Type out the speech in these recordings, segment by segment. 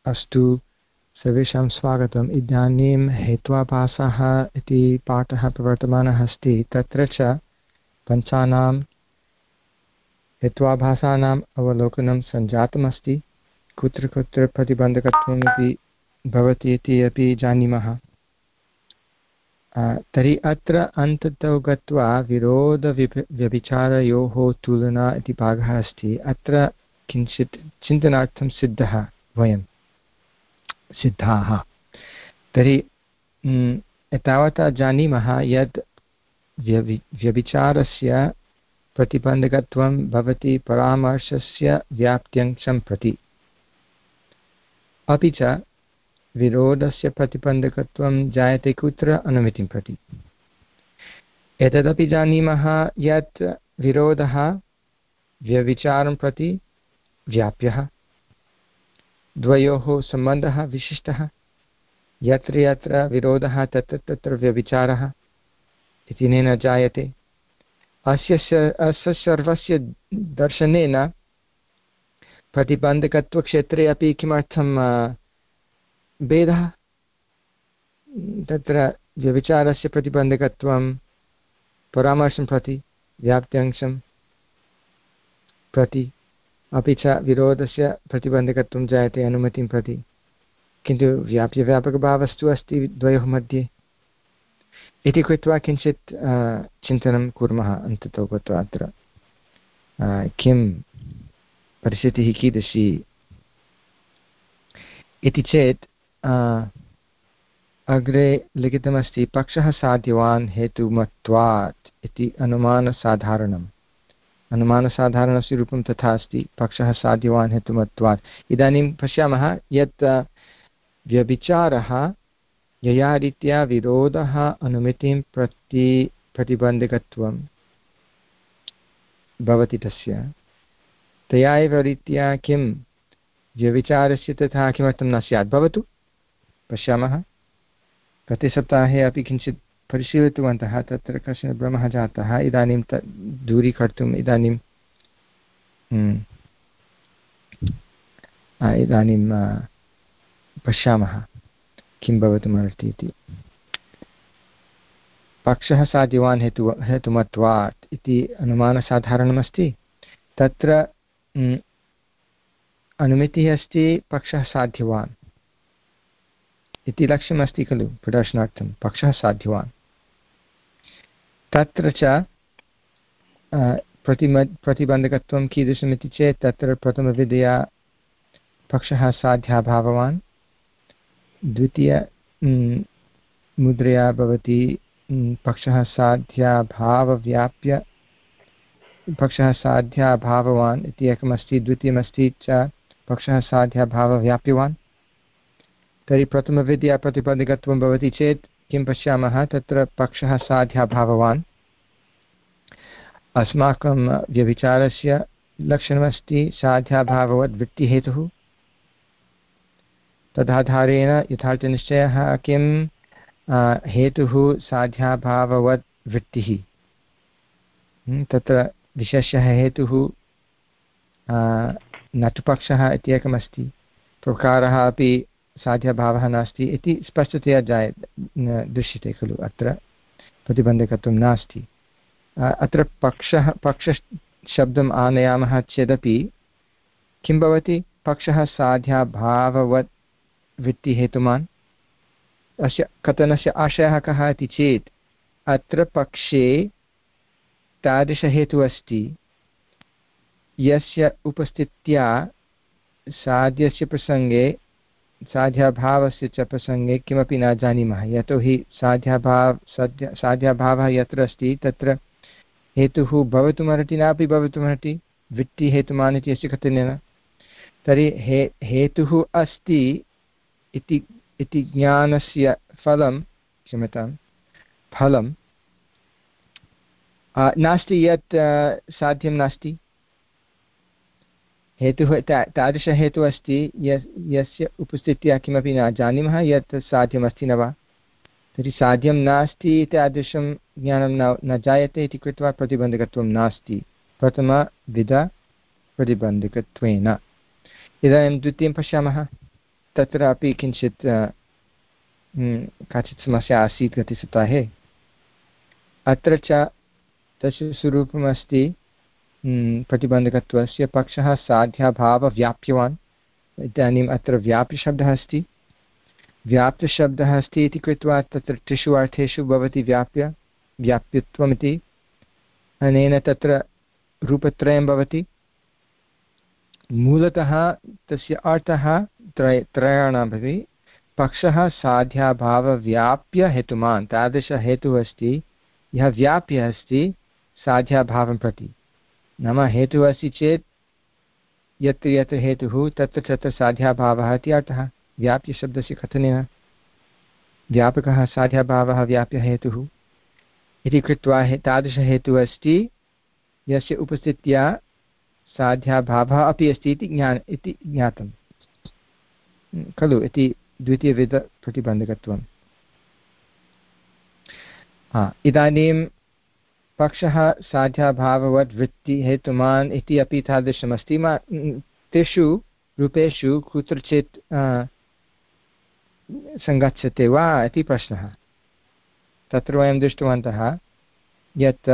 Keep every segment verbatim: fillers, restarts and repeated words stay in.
अस्तु, सर्वेषां स्वागतम्। इदानीं हेत्वाभासः इति पाठः प्रवर्तमानः अस्ति। तत्र च पञ्चानां हेत्वाभासानाम् अवलोकनं सञ्जातमस्ति। कुत्र कुत्र प्रतिबन्धकत्वमपि भवति इति अपि जानीमः। तर्हि अत्र अन्ततो गत्वा विरोधव्यभिचारयोः तुलना इति भागः अस्ति। अत्र किञ्चित् चिन्तनार्थं सिद्धः वयं सिद्धाः। तर्हि एतावता जानीमः यत् व्यभि व्यभिचारस्य प्रतिबन्धकत्वं भवति परामर्शस्य व्याप्त्यंशं प्रति, अपि च विरोधस्य प्रतिबन्धकत्वं जायते कुत्र अनुमितिं प्रति। एतदपि जानीमः यत् विरोधः व्यभिचारं प्रति व्याप्यः, द्वयोः सम्बन्धः विशिष्टः। यत्र यत्र विरोधः तत्र तत्र व्यभिचारः इति न जायते। अस्य अस्य सर्वस्य दर्शनेन प्रतिबन्धकत्वक्षेत्रे अपि किमर्थं भेदः, तत्र व्यभिचारस्य प्रतिबन्धकत्वं परामर्शं प्रति व्याप्त्यंशं प्रति, अपि च विरोधस्य प्रतिबन्धकत्वं जायते अनुमतिं प्रति, किन्तु व्याप्यव्यापकभावस्तु अस्ति द्वयोः मध्ये इति कृत्वा किञ्चित् चिन्तनं कुर्मः। अन्ततो गत्वा अत्र किं परिस्थितिः कीदृशी इति चेत् अग्रे लिखितमस्ति पक्षः साध्यवान् हेतुमत्वात् इति अनुमानसाधारणम्। अनुमानसाधारणस्य रूपं तथा अस्ति, पक्षः साध्यवान् हेतुमत्वात्। इदानीं पश्यामः यत् व्यभिचारः यया रीत्या विरोधः अनुमितिं प्रति प्रतिबन्धकत्वं भवति तस्य, तया एव रीत्या किं व्यभिचारस्य तथा किमर्थं न स्यात्। भवतु पश्यामः। गते सप्ताहे अपि किञ्चित् परिशीलितवन्तः, तत्र कश्चन भ्रमः जातः। इदानीं तत् दूरीकर्तुम् इदानीं इदानीं पश्यामः किं भवितुमर्हति इति। पक्षः साध्यवान् हेतु हेतुमत्वात् इति अनुमानसाधारणमस्ति। तत्र अनुमितिः अस्ति पक्षः साध्यवान् इति लक्ष्यमस्ति खलु प्रदर्शनार्थं, पक्षः साध्यवान्। तत्र च प्रतिम प्रतिबन्धकत्वं कीदृशमिति चेत् तत्र प्रथमविधया पक्षः साध्याभाववान्, द्वितीय मुद्रया भवति पक्षः साध्याभावव्याप्य पक्षः साध्याभाववान् इति एकमस्ति, द्वितीयमस्ति च पक्षः साध्याभावव्याप्यवान्। तर्हि प्रथमविधया प्रतिबन्धकत्वं भवति चेत् किं पश्यामः, तत्र पक्षः साध्याभाववान्। अस्माकं व्यभिचारस्य लक्षणमस्ति साध्याभाववद् वृत्तिहेतुः। तदाधारेण यथार्थनिश्चयः किं हेतुः साध्याभाववद् वृत्तिः। तत्र विशेषः हेतुः नटुपक्षः इत्येकमस्ति, प्रकारः अपि साध्याभावः नास्ति इति स्पष्टतया जाय दृश्यते खलु। अत्र प्रतिबन्धकत्वं नास्ति। अत्र पक्षः पक्षशब्दम् आनयामः चेदपि किं भवति, पक्षः साध्याभाववद् वृत्तिहेतुमान्। अस्य कथनस्य आशयः कः इति चेत् अत्र पक्षे तादृशहेतुः अस्ति यस्य उपस्थित्या साध्यस्य प्रसङ्गे साध्याभावस्य च प्रसङ्गे किमपि न जानीमः। यतोहि साध्याभाव साध्य साध्याभावः यत्र अस्ति तत्र हेतुः भवितुमर्हति नापि भवितुमर्हति, वृत्तिहेतुमान् इति अस्य कथनेन। तर्हि हे हेतुः अस्ति इति इति ज्ञानस्य फलं क्षम्यतां फलं नास्ति यत् साध्यं नास्ति। हेतुः तादृशहेतुः अस्ति यस्य उपस्थित्या किमपि न जानीमः यत् साध्यमस्ति न वा। तर्हि साध्यं नास्ति तादृशं ज्ञानं न न जायते इति कृत्वा प्रतिबन्धकत्वं नास्ति प्रथमविध प्रतिबन्धकत्वेन। इदानीं द्वितीयं पश्यामः। तत्रापि किञ्चित् काचित् समस्या आसीत् गतसप्ताहे। अत्र च तस्य स्वरूपमस्ति प्रतिबन्धकत्वस्य पक्षः साध्याभावव्याप्यवान्। इदानीम् अत्र व्याप्यशब्दः अस्ति, व्याप्तशब्दः अस्ति इति कृत्वा तत्र त्रिषु अर्थेषु भवति व्याप्य व्याप्यत्वमिति। अनेन तत्र रूपत्रयं भवति। मूलतः तस्य अर्थः त्रय त्रयाणां भवति। पक्षः साध्याभावव्याप्य हेतुमान्, तादृशहेतुः अस्ति यः व्याप्य अस्ति साध्याभावं प्रति। नाम हेतुः अस्ति चेत् यत्र यत्र हेतुः तत्र तत्र साध्याभावः इति अर्थः। व्याप्यशब्दस्य कथनेन व्यापकः साध्याभावः व्याप्य हेतुः इति कृत्वा तादृशहेतुः अस्ति यस्य उपस्थित्या साध्याभावः अपि अस्ति इति ज्ञान इति ज्ञातं खलु इति द्वितीयविधप्रतिबन्धकत्वम्। हा, इदानीं पक्षः साध्याभाववद् वृत्तिहेतुमान् इति अपि तादृशमस्ति। तेषु रूपेषु कुत्रचित् सङ्गच्छते वा इति प्रश्नः। तत्र वयं दृष्टवन्तः यत्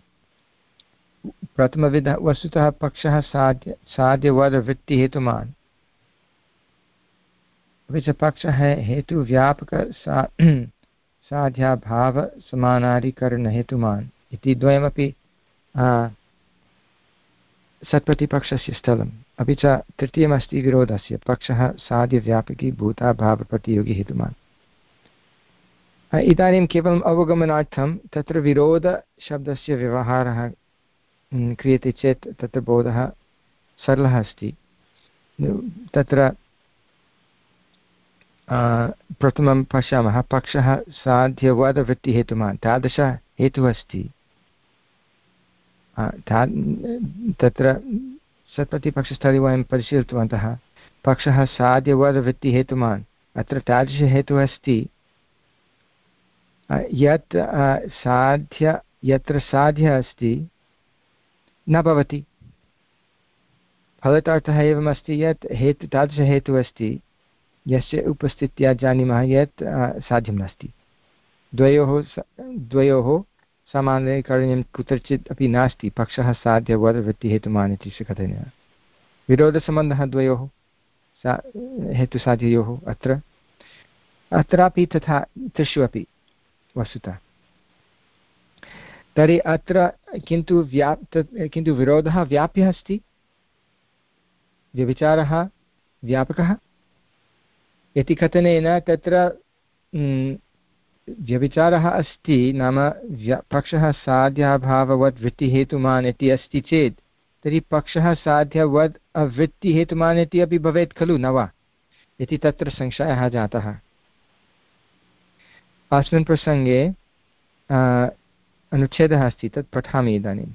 प्रथमविधः वस्तुतः पक्षः साध्य साध्यवद् वृत्तिहेतुमान्, अपि च पक्षः हेतुव्यापक सा साध्याभावसमानाधिकरणहेतुमान् इति द्वयमपि सत्प्रतिपक्षस्य स्थलम्। अपि च तृतीयमस्ति विरोधस्य पक्षः साध्यव्यापकी भूताभावप्रतियोगी हेतुमान्। इदानीं केवलम् अवगमनार्थं तत्र विरोधशब्दस्य व्यवहारः क्रियते चेत् तत्र बोधः सरलः अस्ति। तत्र प्रथमं पश्यामः, पक्षः साध्यवद् वृत्तिहेतुमान्, तादृशहेतुः अस्ति। तत्र सत्प्रतिपक्षस्थले वयं परिशीलितवन्तः पक्षः साध्यवद् वृत्तिहेतुमान्। अत्र तादृशहेतुः अस्ति यत् साध्य यत्र साध्य अस्ति न भवति। फलितार्थः एवमस्ति यत् हेतु तादृशहेतुः अस्ति यस्य उपस्थित्या जानीमः यत् साध्यं नास्ति। द्वयोः द्वयोः समानकरणीयं कुत्रचित् अपि नास्ति। पक्षः साध्यवद् वृत्तिहेतुमान् इति कथनेन विरोधसम्बन्धः द्वयोः सा हेतुसाध्ययोः। अत्र अत्रापि तथा त्रिषु अपि वस्तुतः। तर्हि अत्र किन्तु व्याप् किन्तु विरोधः व्याप्यः अस्ति, व्यभिचारः व्यापकः इति कथनेन तत्र व्यभिचारः अस्ति। नाम पक्षः साध्याभाववद् वृत्तिहेतुमान् इति अस्ति चेत् तर्हि पक्षः साध्यवद् अवृत्तिहेतुमान् इति अपि भवेत् खलु, न वा इति तत्र संशयः जातः। अस्मिन् प्रसङ्गे अनुच्छेदः अस्ति, तत् पठामि इदानीम्।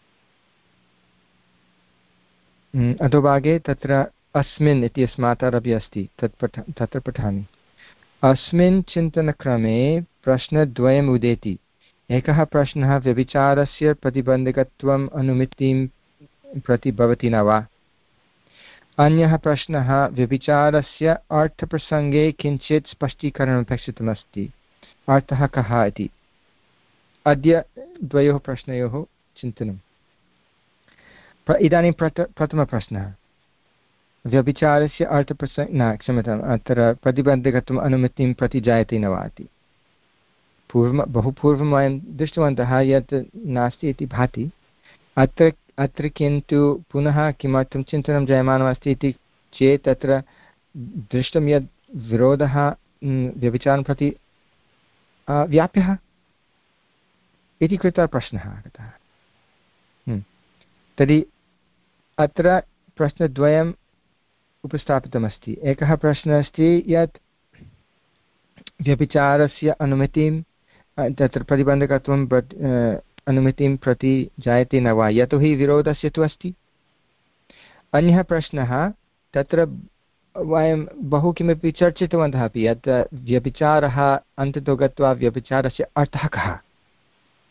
अधोभागे तत्र अस्मिन् इति अस्मात् अस्ति, तत् पठ तत्र पठामि। अस्मिन् चिन्तनक्रमे प्रश्नद्वयम् उदेति। एकः प्रश्नः व्यभिचारस्य प्रतिबन्धकत्वम् अनुमितिं प्रति भवति न वा। अन्यः प्रश्नः व्यभिचारस्य अर्थप्रसङ्गे किञ्चित् स्पष्टीकरणमपेक्षितमस्ति, अर्थः कः इति। अद्य द्वयोः प्रश्नयोः चिन्तनम्। इदानीं प्रथ प्रथमप्रश्नः व्यभिचारस्य अर्थप्रसङ्ग न क्षम्यताम् अत्र प्रतिबन्धकत्वम् अनुमतिं प्रति जायते न वा इति। पूर्वं बहु पूर्वं वयं दृष्टवन्तः यत् नास्ति इति भाति। अत्र अत्र किन्तु पुनः किमर्थं चिन्तनं जायमानमस्ति इति चेत् तत्र दृष्टं यत् विरोधः व्यभिचारं प्रति व्याप्यः इति कृत्वा प्रश्नः आगतः। तर्हि अत्र प्रश्नद्वयम् उपस्थापितमस्ति। एकः प्रश्नः अस्ति यत् व्यभिचारस्य अनुमतिं तत्र प्रतिबन्धकत्वं अनुमतिं प्रति जायते न वा, यतोहि विरोधस्य तु अस्ति। अन्यः प्रश्नः तत्र वयं बहु किमपि चर्चितवन्तः अपि यत् व्यभिचारः अन्ततो गत्वा व्यभिचारस्य अर्थः कः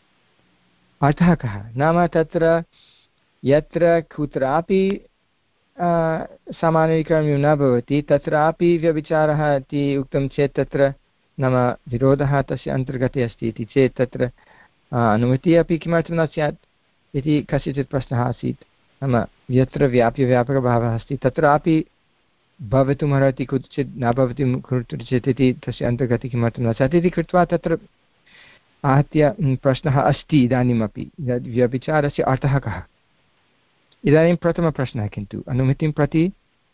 अर्थः कः नाम तत्र यत्र कुत्रापि सामान्यीकरणं न भवति तत्रापि व्यभिचारः इति उक्तं चेत् तत्र नाम विरोधः तस्य अन्तर्गते अस्ति इति चेत् तत्र अनुमतिः अपि किमर्थं न स्यात् इति कस्यचित् प्रश्नः आसीत्। नाम यत्र व्याप्यव्यापकभावः अस्ति तत्रापि भवितुमर्हति कुत्रचित् न भवितुं कुत्रचित् इति तस्य अन्तर्गते किमर्थं न स्यात् इति कृत्वा तत्र आहत्य प्रश्नः अस्ति इदानीमपि व्यभिचारस्य अर्थः कः। इदानीं प्रथमप्रश्नः किन्तु अनुमतिं प्रति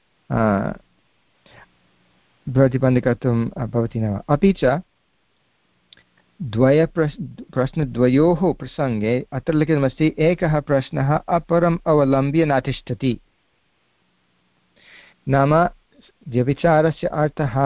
प्रतिबन्धकत्वं भवति न वा। अपि च द्वयप्रश् प्रश्नद्वयोः प्रसङ्गे अत्र लिखितमस्ति एकः प्रश्नः अपरम् अवलम्ब्य न तिष्ठति। नाम व्यभिचारस्य अर्थः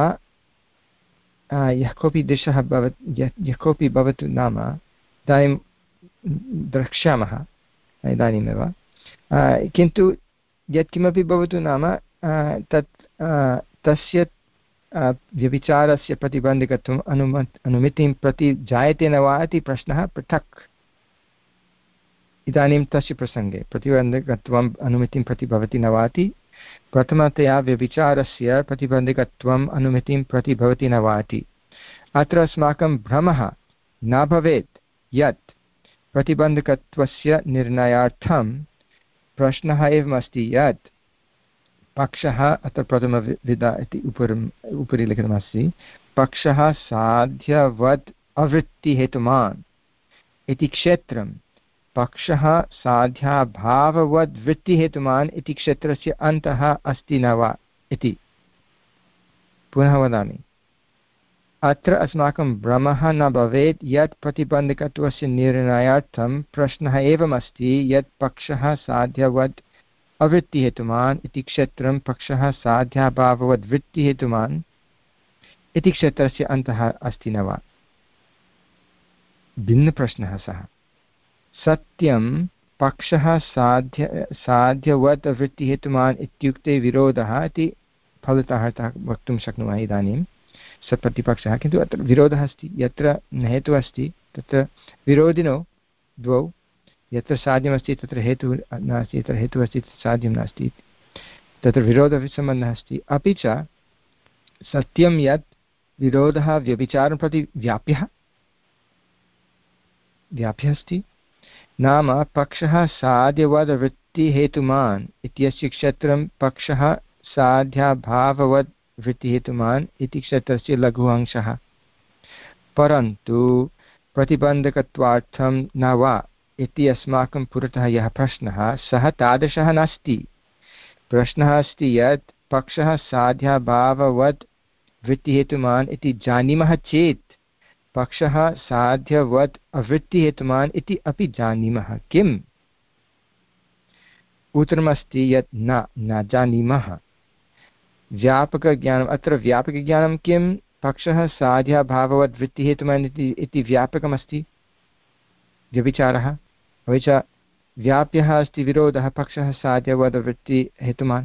यः कोऽपि दृशः भवत् यः कोऽपि भवतु नाम इदानीं द्रक्ष्यामः इदानीमेव किन्तु यत्किमपि भवतु नाम तत् तस्य व्यभिचारस्य प्रतिबन्धकत्वम् अनुम अनुमतिं प्रति जायते न वा इति प्रश्नः पृथक्। इदानीं तस्य प्रसङ्गे प्रतिबन्धकत्वम् अनुमतिं प्रति भवति न वा इति प्रथमतया व्यभिचारस्य प्रतिबन्धकत्वम् अनुमतिं प्रति भवति न वा इति। अत्र अस्माकं भ्रमः न भवेत् यत् प्रतिबन्धकत्वस्य निर्णयार्थं प्रश्नः एवमस्ति यत् पक्षः अत्र प्रथमविधा इति उपरि उपरि लिखितमस्ति पक्षः साध्यवत् अवृत्तिहेतुमान् इति क्षेत्रं पक्षः साध्याभाववद् वृत्तिहेतुमान् इति क्षेत्रस्य अन्तः अस्ति न वा इति। पुनः वदामि अत्र अस्माकं भ्रमः न भवेत् यत् प्रतिबन्धकत्वस्य निर्णयार्थं प्रश्नः एवमस्ति यत् पक्षः साध्यवद् अवृत्तिहेतुमान् इति क्षेत्रं पक्षः साध्याभाववद् वृत्तिहेतुमान् इति क्षेत्रस्य अन्तः अस्ति न वा। भिन्नप्रश्नः सः। सत्यं पक्षः साध्य साध्यवत् वृत्तिहेतुमान् इत्युक्ते विरोधः इति फलतः वक्तुं शक्नुमः इदानीं सप्रतिपक्षः। किन्तु अत्र विरोधः अस्ति यत्र हेतुः अस्ति तत्र विरोधिनो द्वौ यत्र साध्यमस्ति तत्र हेतुः नास्ति यत्र हेतुः अस्ति तत्र साध्यं नास्ति तत्र विरोधसम्बन्धः अस्ति। अपि च सत्यं यत् विरोधः व्यभिचारं प्रति व्याप्यः व्याप्यः अस्ति। नाम पक्षः साध्यवद् वृत्तिहेतुमान् इत्यस्य क्षेत्रं पक्षः साध्याभाववद् वृत्तिहेतुमान् इति क्षेत्रस्य लघु अंशः। परन्तु प्रतिबन्धकत्वार्थं न वा इति अस्माकं पुरतः यः प्रश्नः सः तादृशः नास्ति। प्रश्नः अस्ति यत् पक्षः साध्याभाववद् वृत्तिहेतुमान् इति जानीमः चेत् पक्षः साध्यवत् अवृत्तिहेतुमान् इति अपि जानीमः किम्? उत्तरमस्ति यत् न न जानीमः। व्यापकज्ञानम् अत्र व्यापकज्ञानं किं? पक्षः साध्याभाववद् वृत्तिहेतुमान् इति इति व्यापकमस्ति व्यभिचारः। अपि च व्याप्यः अस्ति विरोधः पक्षः साध्यवद् वृत्तिहेतुमान्।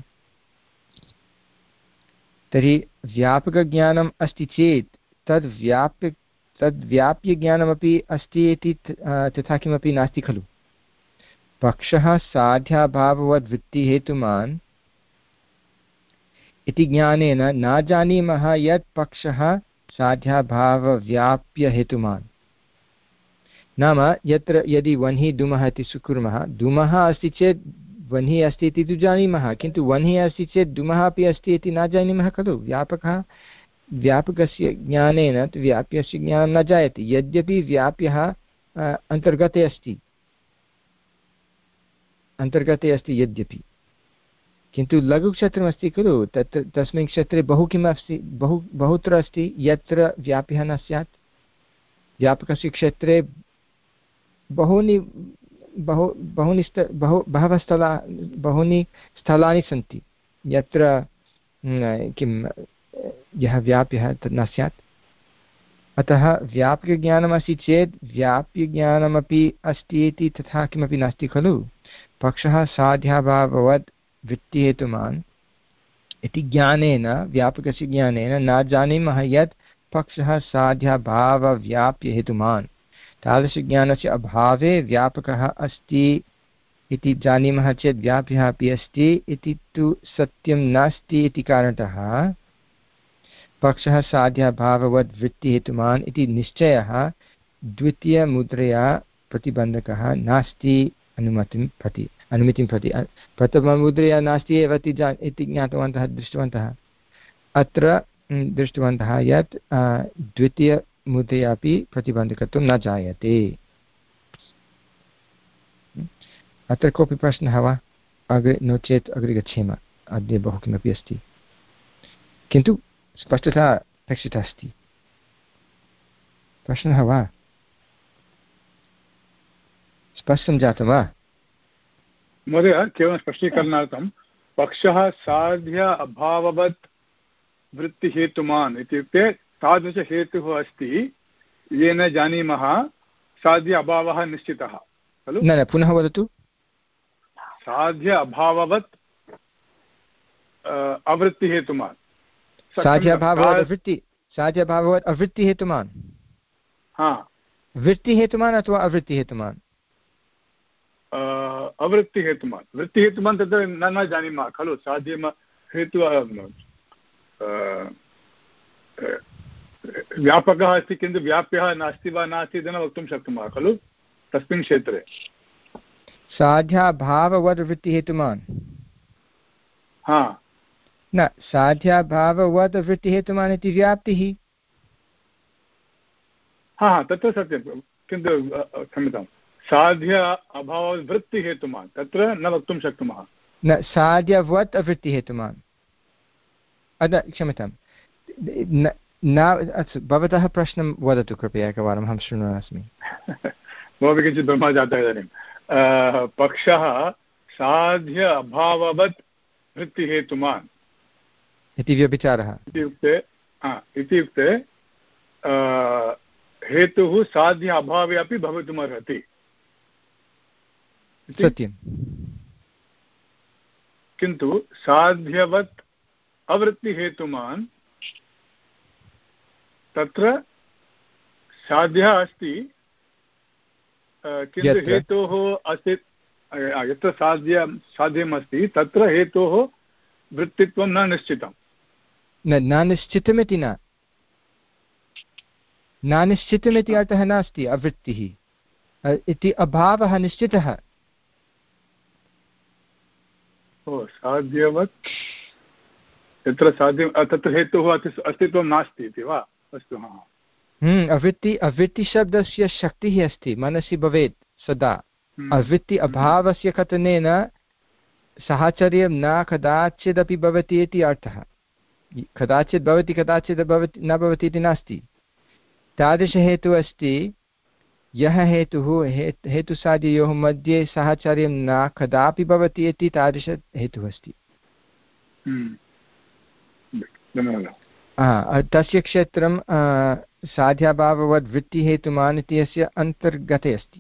तर्हि व्यापकज्ञानम् अस्ति चेत् तद् व्याप्य तद् व्याप्यज्ञानमपि अस्ति इति तथा किमपि नास्ति खलु। पक्षः साध्याभाववद् वृत्तिहेतुमान् इति ज्ञानेन न जानीमः यत् पक्षः साध्याभावव्याप्यहेतुमान्। नाम यत्र यदि वह्नि धूमः इति स्वीकुर्मः धूमः अस्ति चेत् वह्निः अस्ति इति तु जानीमः किन्तु वह्निः अस्ति चेत् धूमः अपि अस्ति इति न जानीमः खलु। व्यापकः व्यापकस्य ज्ञानेन तु व्याप्यस्य ज्ञानं न जायते यद्यपि व्याप्यः अन्तर्गते अस्ति अन्तर्गते अस्ति यद्यपि किन्तु लघुक्षेत्रमस्ति खलु। तत् तस्मिन् क्षेत्रे बहु किम् अस्ति बहु बहुत्र अस्ति यत्र व्याप्यः न स्यात्। व्यापकस्य क्षेत्रे बहूनि बहु बहूनि स्त बहु बहवः स्थला बहूनि स्थलानि सन्ति यत्र किं यः व्याप्यः तत् न स्यात्। अतः व्याप्यज्ञानमस्ति चेत् व्याप्यज्ञानमपि अस्ति इति तथा किमपि नास्ति खलु। पक्षः साध्याभाववद् वृत्तिहेतुमान् इति ज्ञानेन व्यापकस्य ज्ञानेन न जानीमः यत् पक्षः साध्याभावव्याप्यहेतुमान्। तादृशज्ञानस्य अभावे व्यापकः अस्ति इति जानीमः चेत् व्याप्यः अपि अस्ति इति तु सत्यं नास्ति इति कारणतः पक्षः साध्याभाववद् वृत्तिहेतुमान् इति निश्चयः द्वितीयमुद्रया प्रतिबन्धकः नास्ति अनुमतिं प्रति अनुमतिं प्रति प्रथममुद्रया नास्ति एव इति जा इति ज्ञातवन्तः दृष्टवन्तः। अत्र दृष्टवन्तः यत् द्वितीयमुद्रयापि प्रतिबन्धकत्वं न जायते। अत्र कोऽपि प्रश्नः वा? अग्रे नो चेत् अग्रे गच्छेम। अद्य बहु किमपि अस्ति, किन्तु स्पष्टता अपेक्षिता अस्ति। प्रश्नः वा? स्पष्टं जातं वा? महोदय, केवलं स्पष्टीकरणार्थं पक्षः साध्य अभाववत् वृत्तिहेतुमान् इत्युक्ते तादृशहेतुः अस्ति येन जानीमः साध्य अभावः निश्चितः खलु? न न पुनः वदतु। साध्य अभाववत् अवृत्तिहेतुमान्। साध्याभाववत् अवृत्ति साध्याभाववत् अवृत्तिहेतुमान्। हा, वृत्तिहेतुमान् अथवा अवृत्तिहेतुमान्? अवृत्तिहेतुमान्। वृत्तिहेतुमान् तत्र न न जानीमः खलु। साध्यं हेतु व्यापकः अस्ति किन्तु व्याप्यः नास्ति वा नास्ति इति न वक्तुं शक्नुमः खलु तस्मिन् क्षेत्रे। साध्याभाववद् वृत्तिहेतुमान्। हा न, साध्याभाववद् वृत्तिहेतुमान् इति व्याप्तिः। हा हा तत्र सत्यं, किन्तु क्षम्यतां, साध्य अभाववद् वृत्तिहेतुमान् तत्र न वक्तुं शक्नुमः। न, साध्यवत् अवृत्तिहेतुमान्। अद क्षम्यतां, न अस्तु, भवतः प्रश्नं वदतु कृपया एकवारम्, अहं शृण्वन् अस्मि। ममापि किञ्चित् भ्रमः जातः इदानीं। पक्षः साध्य अभाववत् वृत्तिहेतुमान् इति व्यभिचारः इत्युक्ते इत्युक्ते हेतुः साध्य अभावे अपि भवितुमर्हति। सत्यं, किन्तु साध्यवत् अवृत्तिहेतुमान् तत्र साध्यः अस्ति किन्तु हेतोः अस्ति, यत्र साध्य साध्यम् अस्ति तत्र हेतोः वृत्तित्वं न निश्चितं। न न निश्चितमिति न न निश्चितमिति अर्थः नास्ति। अवृत्तिः इति अभावः निश्चितः। ओ साध्यवत् यत्र साध्यं तत्र हेतुः अस्तित्वं नास्ति इति वा? अस्तु, हा। अवृत्ति अवृत्तिशब्दस्य शक्तिः अस्ति, मनसि भवेत् सदा। अवृत्ति अभावस्य कथनेन साहचर्यं न कदाचिदपि भवति इति अर्थः। कदाचित् भवति कदाचित् भवति न भवति इति नास्ति। तादृशहेतुः अस्ति यः हेतुः हेतुसाध्ययोः मध्ये साहचर्यं न कदापि भवति इति तादृशहेतुः अस्ति। तस्य क्षेत्रं साध्याभाववद् वृत्तिहेतुमान् इत्यस्य अन्तर्गते अस्ति।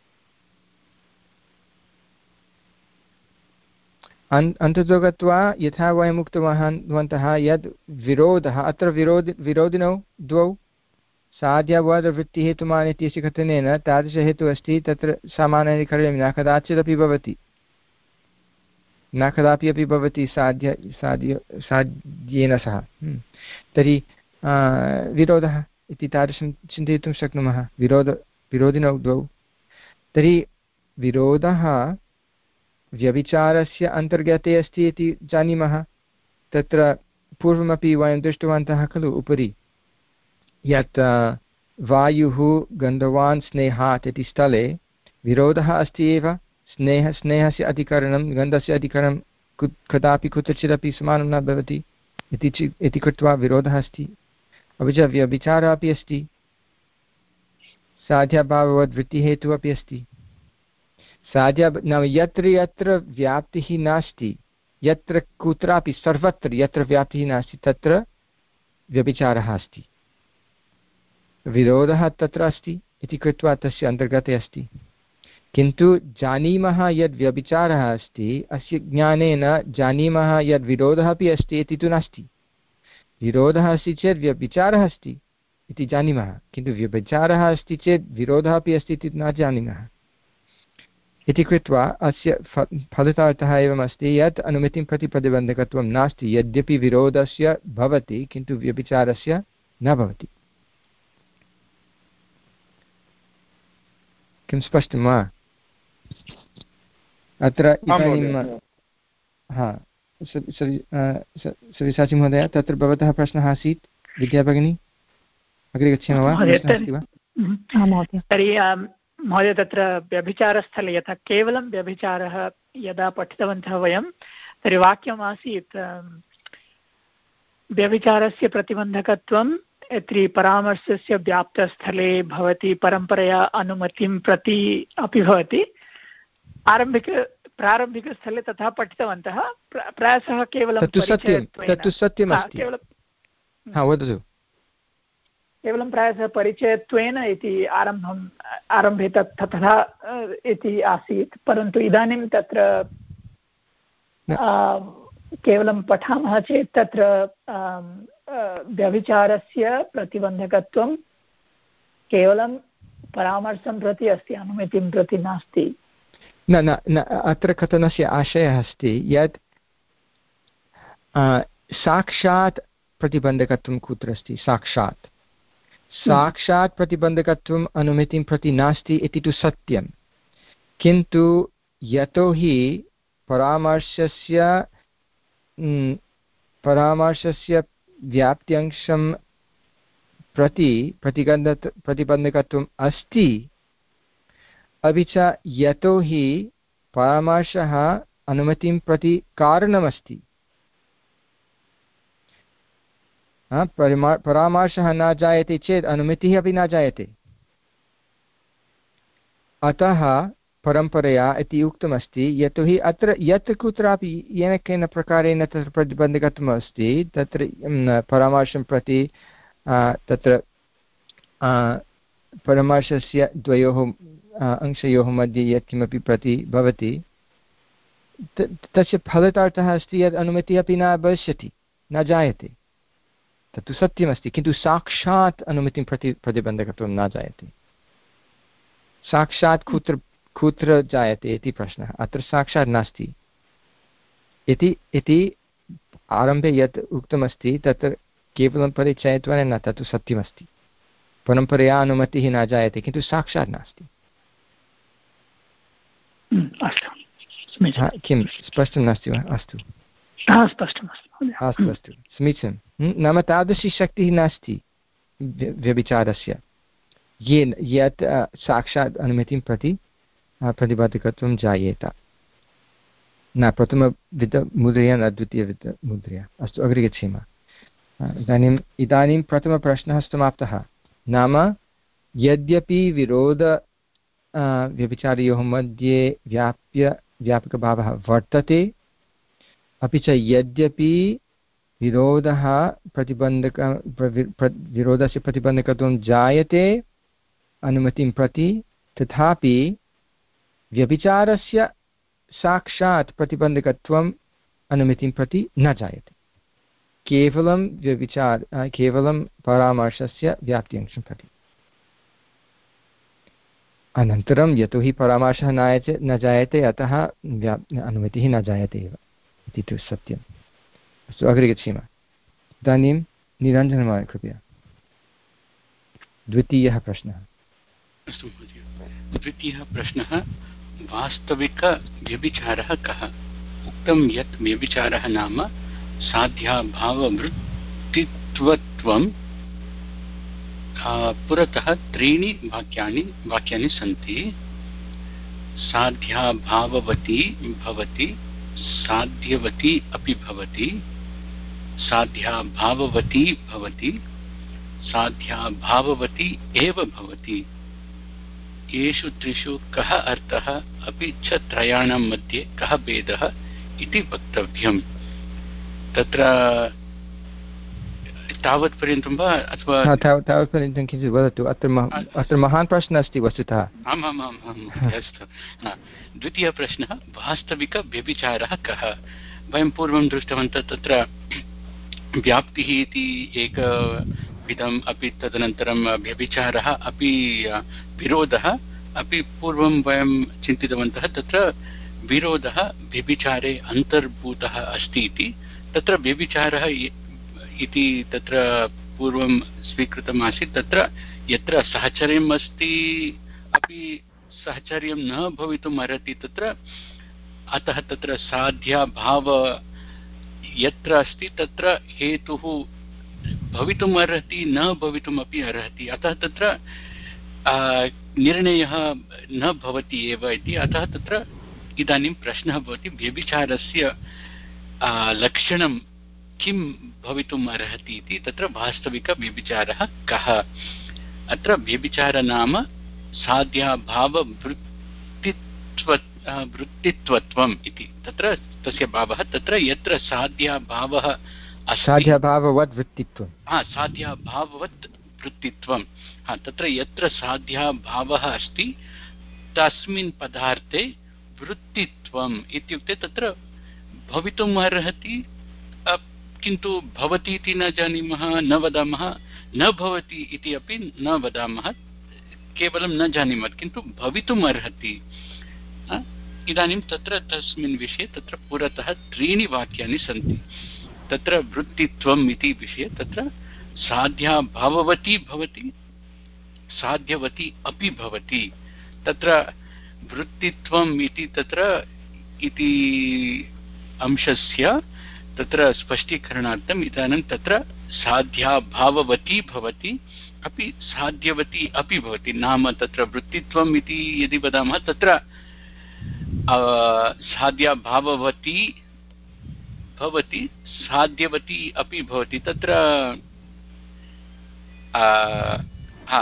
अन् अन्ततो गत्वा यथा वयम् उक्तवन्तः यद् विरोधः, अत्र विरोधि विरोधिनौ द्वौ साध्याभाववद् वृत्तिहेतुमान् इत्यस्य कथनेन तादृशहेतुः अस्ति तत्र सामान्यकरणं न कदाचिदपि भवति, न कदापि अपि भवति साध्य साध्य साध्येन सह। तर्हि विरोधः इति तादृशं चिन्तयितुं शक्नुमः। विरोध विरोधिनौ द्वौ। तर्हि विरोधः व्यभिचारस्य अन्तर्गते अस्ति इति जानीमः। तत्र पूर्वमपि वयं दृष्टवन्तः खलु उपरि यत् वायुः गन्धवान् स्नेहात् इति स्थले विरोधः अस्ति एव। स्नेह स्नेहस्य अधिकरणं गन्धस्य अधिकरणं कुत् कदापि कुत्रचिदपि समानं न भवति इति चि इति कृत्वा विरोधः अस्ति। अपि च व्यभिचारः अपि अस्ति, साध्याभाववद् वृत्तिहेतुः अपि अस्ति। साध्या नाम यत्र यत्र व्याप्तिः नास्ति, यत्र कुत्रापि सर्वत्र यत्र व्याप्तिः नास्ति तत्र व्यभिचारः अस्ति। विरोधः तत्र अस्ति इति कृत्वा तस्य अन्तर्गते अस्ति। किन्तु जानीमः यद् व्यभिचारः अस्ति, अस्य ज्ञानेन जानीमः यद् विरोधः अपि अस्ति इति तु नास्ति। विरोधः अस्ति चेत् व्यभिचारः अस्ति इति जानीमः, किन्तु व्यभिचारः अस्ति चेत् विरोधः अपि अस्ति इति न जानीमः। इति कृत्वा अस्य फ फलितार्थः एवमस्ति यत् अनुमतिं प्रति प्रतिबन्धकत्वं नास्ति, यद्यपि विरोधस्य भवति किन्तु व्यभिचारस्य न भवति। किं स्पष्टं वा? अत्र इदानीं हा सविसाचि महोदय, तत्र भवतः प्रश्नः आसीत्, विद्या भगिनी अग्रे गच्छामः वा? अस्ति वा? तर्हि महोदय, तत्र व्यभिचारस्थले यथा केवलं व्यभिचारः यदा पठितवन्तः वयं, तर्हि वाक्यम् आसीत् व्यभिचारस्य प्रतिबन्धकत्वं यत्र परामर्शस्य व्याप्तस्थले भवति, परम्परया अनुमतिं प्रति अपि भवति। आरम्भिक प्रारम्भिकस्थले तथा पठितवन्तः, प्रायशः केवलं केवलं प्रायशः परिचयत्वेन इति आरम्भम् आरम्भे तत् तथा इति आसीत्, परन्तु इदानीं तत्र केवलं पठामः चेत् तत्र व्यभिचारस्य प्रतिबन्धकत्वं केवलं परामर्शं प्रति अस्ति, अनुमतिं प्रति नास्ति। न न न अत्र कथनस्य आशयः अस्ति यत् साक्षात् प्रतिबन्धकत्वं कुत्र अस्ति। साक्षात् साक्षात् प्रतिबन्धकत्वम् अनुमतिं प्रति नास्ति इति तु सत्यं, किन्तु यतोहि परामर्शस्य परामर्शस्य व्याप्त्यंशं प्रति प्रतिबन्ध प्रतिबन्धकत्वम् अस्ति, अपि च यतोहि परामर्शः अनुमतिं प्रति कारणमस्ति। परामर्शः न जायते चेत् अनुमतिः अपि न जायते। अतः परम्परया इति उक्तमस्ति, यतोहि अत्र यत्र कुत्रापि येन केन प्रकारेण तत्र प्रतिबन्धकत्वम् अस्ति, तत्र परामर्शं प्रति तत्र परामर्शस्य द्वयोः अंशयोः मध्ये यत्किमपि प्रति भवति, तस्य फलितार्थः अस्ति यत् अनुमतिः अपि न भविष्यति, न जायते। तत्तु सत्यमस्ति, किन्तु साक्षात् अनुमतिं प्रति प्रतिबन्धकत्वं न जायते। साक्षात् कुत्र कुत्र जायते इति प्रश्नः। अत्र साक्षात् नास्ति इति इति आरम्भे यत् उक्तमस्ति तत्र केवलं परिचयत्वेन न, तत्तु सत्यमस्ति। परम्परया अनुमतिः न जायते, किन्तु साक्षात् नास्ति। किं स्पष्टं नास्ति वा? अस्तु, स्पष्टमस्ति। अस्तु अस्तु, समीचीनं। नाम तादृशी शक्तिः नास्ति व्यभिचारस्य येन यत् साक्षात् अनुमतिं प्रति प्रतिबन्धकत्वं जायेत। न प्रथमविधमुद्रया न द्वितीयविधमुद्रया। अस्तु, अग्रे गच्छेम। इदानीम् इदानीं प्रथमप्रश्नः समाप्तः। नाम यद्यपि विरोध व्यभिचारयोः मध्ये व्याप्य व्यापकभावः वर्तते, अपि च यद्यपि विरोधः प्रतिबन्धक विरोधस्य प्रतिबन्धकत्वं जायते अनुमतिं प्रति, तथापि व्यभिचारस्य साक्षात् प्रतिबन्धकत्वम् अनुमतिं प्रति न जायते, केवलं व्यभिचार केवलं परामर्शस्य व्याप्त्यंशं प्रति। अनन्तरं यतोहि परामर्शः न न जायते, अतः अनुमतिः न जायते एव इति तु सत्यम्। अस्तु, अग्रे गच्छेम। इदानीं निरञ्जनमहोदय, कृपया द्वितीयः प्रश्नः। अस्तु महोदय, द्वितीयः प्रश्नः, वास्तविकव्यभिचारः कः? उक्तं यत् व्यभिचारः नाम साध्याभाववृत्तित्वत्वं। पुरतः त्रीणि वाक्यानि वाक्यानि सन्ति। साध्याभाववती भवति, साध्यवती अपि भवति, साध्याभाववती भवति, साध्याभाववती एव भवति। येषु त्रिषु कः अर्थः, अपि च त्रयाणां मध्ये कः भेदः इति वक्तव्यम्। तत्र तावत्पर्यन्तं वा अथवा तावत्पर्यन्तं किञ्चित् वदतु। अत्र अत्र महान् प्रश्नः अस्ति वस्तुतः। आम् आम् आम् आम् अस्तु। द्वितीयः प्रश्नः, वास्तविकव्यभिचारः कः? वयं पूर्वं दृष्टवन्तः, तत्र व्याप्तिः इति एकविधम्, अपि तदनन्तरं व्यभिचारः अपि विरोधः अपि पूर्वं वयं चिन्तितवन्तः तत्र विरोधः व्यभिचारे अन्तर्भूतः अस्ति इति। तत्र व्यभिचारः इति तत्र पूर्वं स्वीकृतमासीत्। तत्र यत्र सहचर्यम् अस्ति अपि सहचर्यं न भवितुम् अर्हति तत्र, अतः तत्र साध्याभाव यत्र अस्ति तत्र हेतुः भवितुम् अर्हति न भवितुम् अपि अर्हति। अतः तत्र निर्णयः न भवति एव इति। अतः तत्र इदानीं प्रश्नः भवति व्यभिचारस्य लक्षणं किं भवितुम् अर्हति इति। तत्र वास्तविकव्यभिचारः कः? अत्र व्यभिचार नाम साध्याभाववृत्तित्व वृत्तित्वत्वम् इति। तत्र तस्य भावः तत्र यत्र साध्याभावः साध्याभाववत् वृत्तित्वं हा साध्याभाववत् वृत्तित्वं हा तत्र यत्र साध्याभावः अस्ति तस्मिन् पदार्थे वृत्तित्वम् इत्युक्ते तत्र भवितुम् अर्हति किन्तु भवति इति न जानीमः, न वदामः, न भवति इति अपि न वदामः, केवलं न जानीमः, किन्तु भवितुम् अर्हति। इदानीं तत्र तस्मिन् विषये तत्र पुरतः त्रीणि वाक्यानि सन्ति। तत्र वृत्तित्वम् इति विषये तत्र साध्याभाववती भवति, साध्यवती अपि भवति। तत्र वृत्तित्वम् इति तत्र इति अंशस्य तत्र स्पष्टीकरणार्थम् इदानीं तत्र साध्याभाववती भवति अपि साध्यवती अपि भवति। नाम तत्र वृत्तित्वम् इति यदि वदामः तत्र साध्याभाववती भवति, साध्यवती अपि भवति। तत्र हा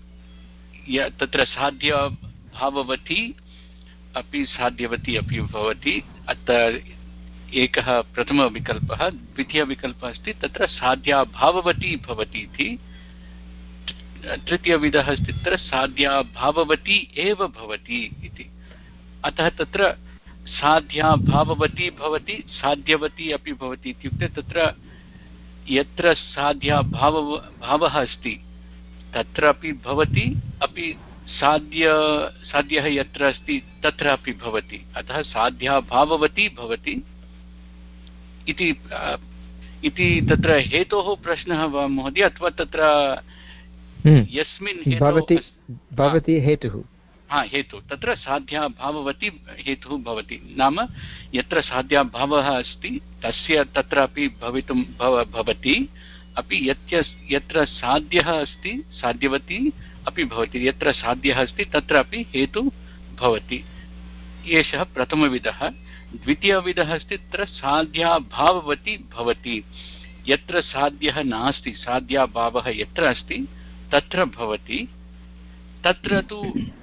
तत्र साध्यभाववती अपि साध्यवती अपि भवति। अत्र एकः प्रथमविकल्पः। द्वितीयविकल्पः अस्ति तत्र साध्याभाववती भवति इति। तृतीयविधः अस्ति तत्र साध्याभाववती एव भवति इति। अतः तत्र साध्याभाववती भवति, साध्यवती अपि भवति इत्युक्ते तत्र यत्र साध्याभाव भावः अस्ति तत्र अपि भवति, अपि साध्य साध्यः यत्र अस्ति तत्र अपि भवति। अतः साध्याभाववती भवति इति इति तत्र हेतोः प्रश्नः वा महोदय, अथवा तत्र यस्मिन् भवति भवति हेतुः हा हेतु तत्र साध्याभाववती हेतुः भवति। नाम यत्र साध्याभावः अस्ति तस्य तत्रापि भवितुं भवति, अपि यत्य यत्र साध्यः अस्ति साध्यवती अपि भवति, यत्र साध्यः अस्ति तत्रापि हेतुः भवति। एषः प्रथमविधः। द्वितीयविधः अस्ति तत्र साध्याभाववती भवति। यत्र साध्यः नास्ति, साध्याभावः यत्र अस्ति तत्र भवति। तत्र तु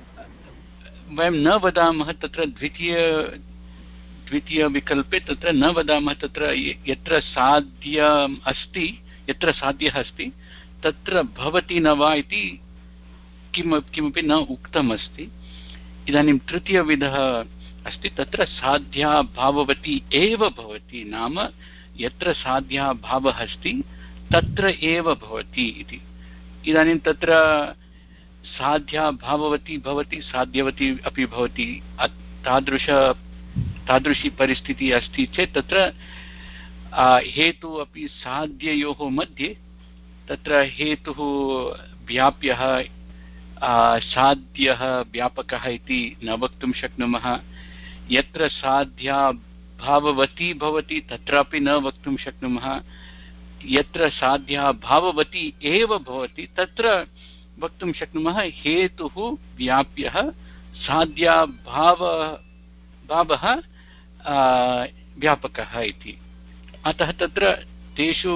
वयं न वदामः, तत्र द्वितीय द्वितीयविकल्पे तत्र न वदामः तत्र यत्र साध्यम् अस्ति, यत्र साध्यः अस्ति तत्र भवति न वा इति किम किमपि न उक्तमस्ति। इदानीं तृतीयविधः अस्ति तत्र साध्याभाववती एव भवति। नाम यत्र साध्याभावः अस्ति तत्र एव भवति इति। इदानीं तत्र साध्याभाववती भवति, साध्यवती अपि भवति। तादृश तादृशी परिस्थितिः अस्ति चेत् तत्र हेतुः अपि साध्ययोः मध्ये तत्र हेतुः व्याप्यः साध्यः व्यापकः इति न वक्तुं शक्नुमः। यत्र साध्याभाववती भवति तत्रापि न वक्तुं शक्नुमः। यत्र साध्याभाववती एव भवति तत्र वक्तुं शक्नुमः हेतुः व्याप्यः साध्याभाव भावः व्यापकः इति। अतः तत्र तेषु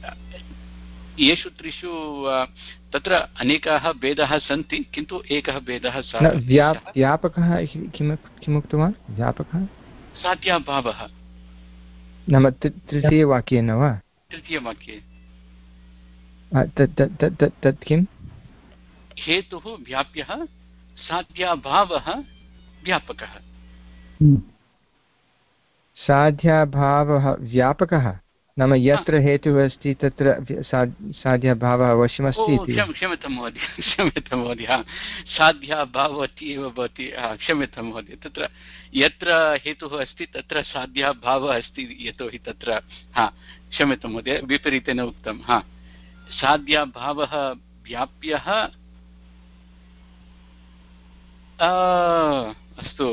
येषु त्रिषु तत्र अनेकाः भेदाः सन्ति, किन्तु एकः भेदः व्यापकः किमुक्तवान्? व्यापकः साध्याभावः नाम तृतीयवाक्येन वा? तृतीयवाक्ये तत् किम्? हेतुः व्याप्यः साध्याभावः व्यापकः। साध्याभावः व्यापकः नाम यत्र हेतुः अस्ति तत्र साध्यभावः अवश्यमस्ति इति। क्षम्यतां महोदय, क्षम्यतां महोदय, साध्याभाववती एव भवति। क्षम्यतां महोदय, तत्र यत्र हेतुः अस्ति तत्र साध्याभावः अस्ति, यतोहि तत्र हा क्षम्यतां महोदय, विपरीतेन उक्तं। हा साध्याभावः व्याप्यः अस्तु,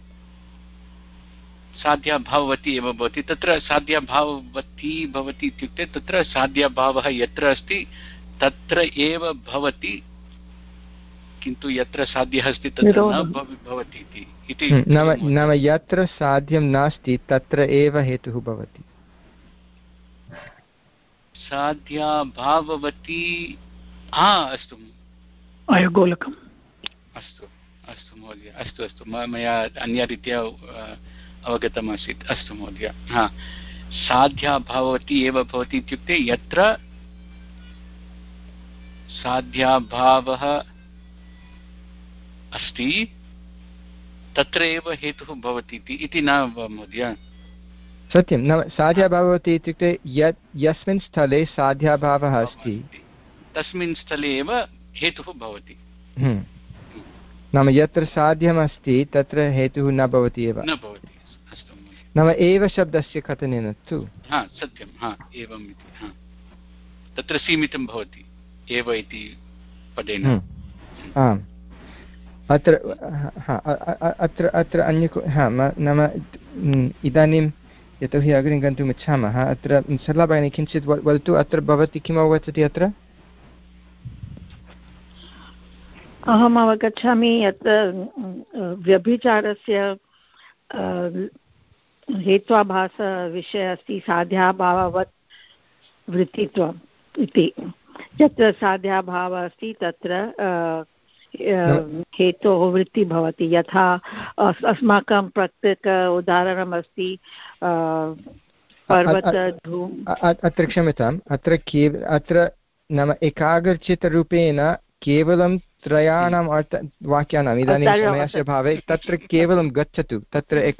साध्याभाववती एव भवति। तत्र साध्याभाववती भवति इत्युक्ते तत्र साध्याभावः यत्र अस्ति तत्र एव भवति, किन्तु यत्र साध्यः अस्ति तत्र न भवति इति। नाम यत्र साध्यं नास्ति तत्र एव हेतुः भवति। साध्याभाववती हा अस्तु अयगोलकम् अस्तु अस्तु महोदय, अस्तु अस्तु मया अन्यरीत्या अवगतमासीत्। अस्तु महोदय, हा साध्याभाववती एव भवति इत्युक्ते यत्र साध्याभावः अस्ति तत्र एव हेतुः भवति इति न वा महोदय? सत्यं, नाम साध्याभावः भवति इत्युक्ते यत् यस्मिन् स्थले साध्याभावः अस्ति तस्मिन् स्थले एव हेतुः भवति। नाम यत्र साध्यमस्ति तत्र हेतुः न भवति एव। न भवति। नाम एव शब्दस्य कथनेन तु हा सत्यं, हा एवम् इति, हा तत्र सीमितं भवति एव इति पदेन। आम्, अत्र अत्र अत्र अन्य हा नाम इदानीं यतोहि अग्रे गन्तुम् इच्छामः, अत्र सरला भगिनी किञ्चित् वदतु, अत्र भवती किम् अवगच्छति? अत्र अहम् अवगच्छामि यत् व्यभिचारस्य हेत्वाभासविषयः अस्ति साध्याभाववत् वृत्तित्वम् इति। यत्र साध्याभावः अस्ति तत्र हेतोः वृत्तिः भवति। यथा अस्माकं प्रत्येक उदाहरणमस्ति पर्वत धूम। अत्र क्षम्यताम्, अत्र केव अत्र नाम एकाग्रचित्तरूपेण केवलं त्रयाणाम् अर्थ वाक्यानाम् इदानीं समयस्य भावे तत्र केवलं गच्छतु, तत्र एक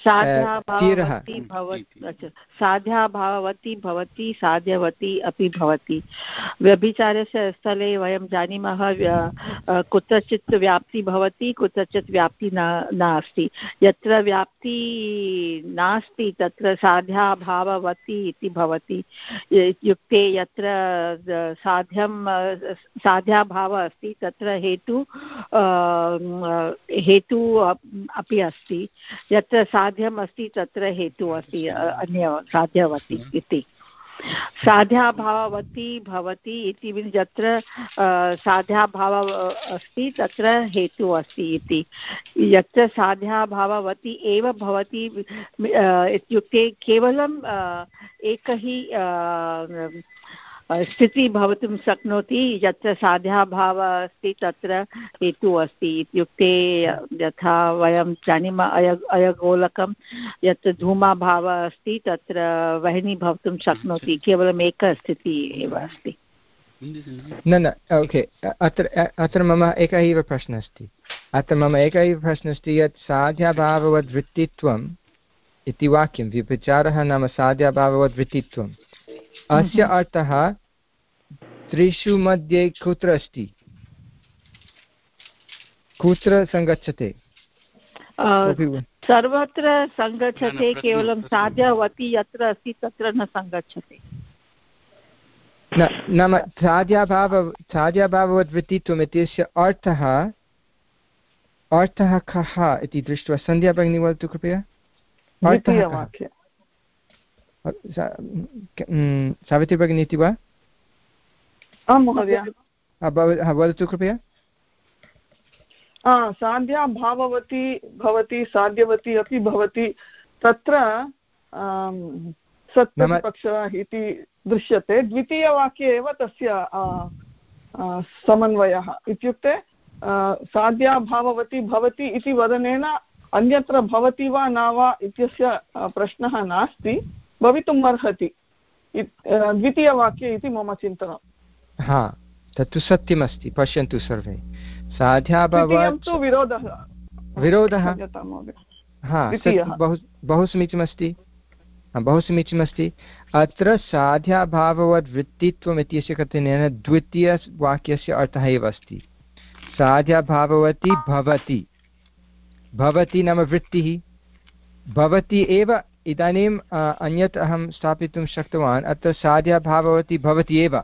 साध्याभाववती भवति, साध्यवती अपि भवति। व्यभिचारस्य स्थले वयं जानीमः कुत्रचित् व्याप्ति भवति, कुत्रचित् व्याप्ति न नास्ति। यत्र व्याप्ति नास्ति तत्र साध्याभाववती इति भवति। इत्युक्ते यत्र साध्यं साध्याभावः अस्ति तत्र हेतु हेतु अपि अस्ति। यत्र साध्यम् अस्ति तत्र हेतु अस्ति अन्य साध्यवती इति। साध्याभाववती भवति इति यत्र साध्याभावः अस्ति तत्र हेतु अस्ति इति। यत्र साध्याभाववती एव भवति इत्युक्ते केवलं एकहि स्थितिः भवितुं शक्नोति। यत्र साध्याभावः अस्ति तत्र हेतुः अस्ति। इत्युक्ते यथा वयं जानीमः अय अयगोलकं यत्र धूमाभावः अस्ति तत्र वह्नि भवितुं शक्नोति, केवलम् एका स्थितिः एव अस्ति। न न ओके, अत्र अत्र मम एकः एव प्रश्नः अस्ति। अत्र मम एकः एव प्रश्नः अस्ति यत् साध्याभाववद्वृत्तित्वम् इति वाक्यं, व्यभिचारः नाम साध्याभाववद्वृत्तित्वम्, अस्य अर्थः त्रिषु मध्ये कुत्र अस्ति, कुत्र सङ्गच्छते? सर्वत्र सङ्गच्छते, केवलं साध्यावती यत्र अस्ति तत्र न सङ्गच्छते। न नाम साध्याभाव साध्याभाववद्वृत्तित्वम् इत्यस्य अर्थः अर्थः कः इति दृष्ट्वा सन्ध्या भगिनी वदतु कृपया। सावित्री भगिनी इति वा? आं महोदय, वदतु कृपया। साध्या भाववती भवति, साध्यवती अपि भवति। तत्र सत्पक्षः इति दृश्यते। द्वितीयवाक्ये एव तस्य समन्वयः। इत्युक्ते साध्या भाववती भवति इति वदनेन अन्यत्र भवति वा न वा इत्यस्य प्रश्नः नास्ति, भवितुम् अर्हति द्वितीयवाक्ये इति मम चिन्तनं। हा, तत्तु सत्यमस्ति। पश्यन्तु सर्वे, साध्याभावात् विरोधः विरोधः हा बहु बहु समीचीनमस्ति। बहु समीचीनमस्ति। अत्र साध्याभाववद्वृत्तित्वम् इत्यस्य कथनेन द्वितीयवाक्यस्य अर्थः एव अस्ति। साध्याभाववती भवति, भवति नाम वृत्तिः, भवति एव। इदानीम् अन्यत् अहं स्थापितुं शक्तवान्, अत्र साध्याभाववती भवति एव,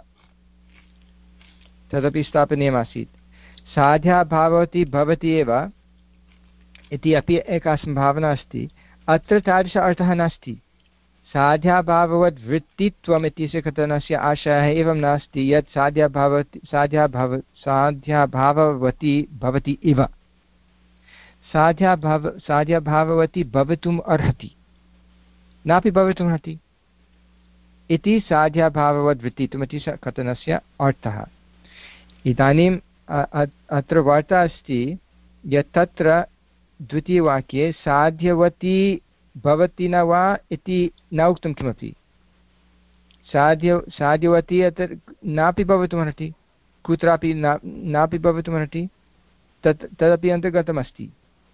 तदपि स्थापनीयमासीत्। साध्याभाववती भवति एव इति अपि एका सम्भावना अस्ति। अत्र तादृश अर्थः नास्ति। साध्याभाववद्वृत्तित्वम् इत्यस्य कथनस्य आशयः एवं नास्ति यत् साध्याभावति साध्याभाव साध्याभाववती भवति इव। साध्याभाव साध्याभाववती भवितुम् अर्हति, नापि भवितुमर्हति इति साध्याभाववद्वृत्तित्वम् इति कथनस्य अर्थः। इदानीम् अत्र वार्ता अस्ति यत् तत्र द्वितीयवाक्ये साध्यवती भवति न वा इति न उक्तं किमपि। साध्य साध्यवती अत्र नापि भवितुमर्हति, कुत्रापि न नापि भवितुमर्हति, तत् तदपि अन्तर्गतमस्ति।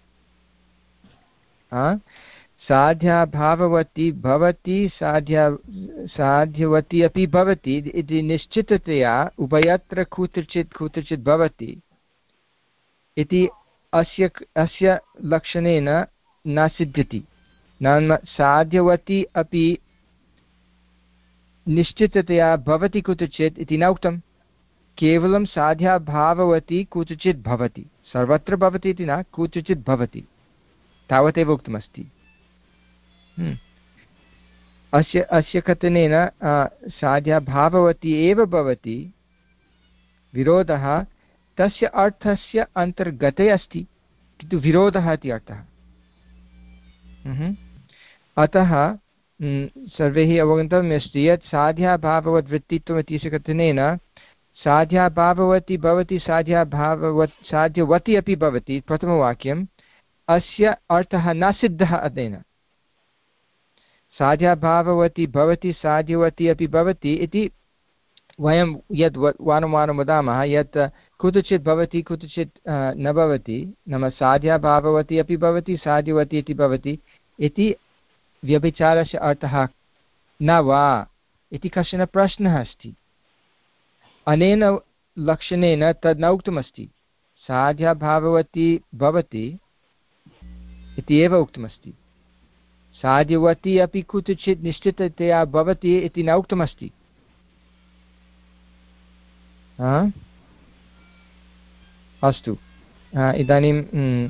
साध्याभाववती भवति, साध्या साध्यवती अपि भवति इति निश्चिततया उभयत्र कुत्रचित् कुत्रचित् भवति इति अस्य अस्य लक्षणेन न सिद्ध्यति। नाम साध्यवती अपि निश्चिततया भवति कुत्रचित् इति न उक्तं, केवलं साध्याभाववती कुत्रचित् भवति, सर्वत्र भवति इति न, कुत्रचित् भवति, तावदेव उक्तमस्ति। अस्य अस्य कथनेन साध्याभाववती एव भवति, विरोधः तस्य अर्थस्य अन्तर्गते अस्ति, किन्तु विरोधः इति अर्थः। अतः सर्वैः अवगन्तव्यमस्ति यत् साध्याभाववद्वृत्तित्वम् इत्यस्य कथनेन साध्याभाववती भवति, साध्याभाववत् साध्यवती अपि भवति, प्रथमवाक्यम्, अस्य अर्थः न सिद्धः अनेन। साध्याभाववती भवति, साध्यवती अपि भवति इति वयं यद् वारं वारं वदामः यत् कुत्रचित् भवति कुत्रचित् न भवति, नाम साध्याभाववती अपि भवति, साध्यवती इति भवति इति व्यभिचारस्य अर्थः न वा इति कश्चन प्रश्नः अस्ति। अनेन लक्षणेन तद् न उक्तमस्ति। साध्याभाववती भवति इति एव उक्तमस्ति, साध्यवती अपि कुत्रचित् निश्चिततया भवति इति न उक्तमस्ति। अस्तु, इदानीं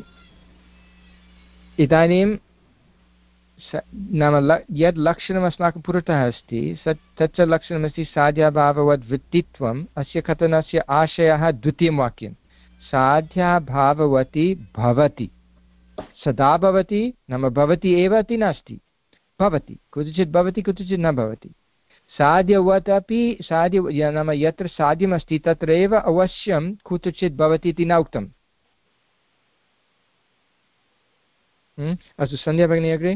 इदानीं नाम ल यद् लक्षणम् अस्माकं पुरतः अस्ति सत् तच्च लक्षणमस्ति साध्याभाववद्वृत्तित्वम्। अस्य कथनस्य आशयः द्वितीयं वाक्यं, साध्याभाववती भवति, सदा भवति, नाम भवति एव इति नास्ति, भवति, कुत्रचित् भवति कुत्रचित् न भवति। साध्यवत् अपि साध्य नाम यत्र साध्यमस्ति तत्र एव अवश्यं कुत्रचित् भवति इति न उक्तम्। अस्तु, सन्ध्या भगिनी अग्रे।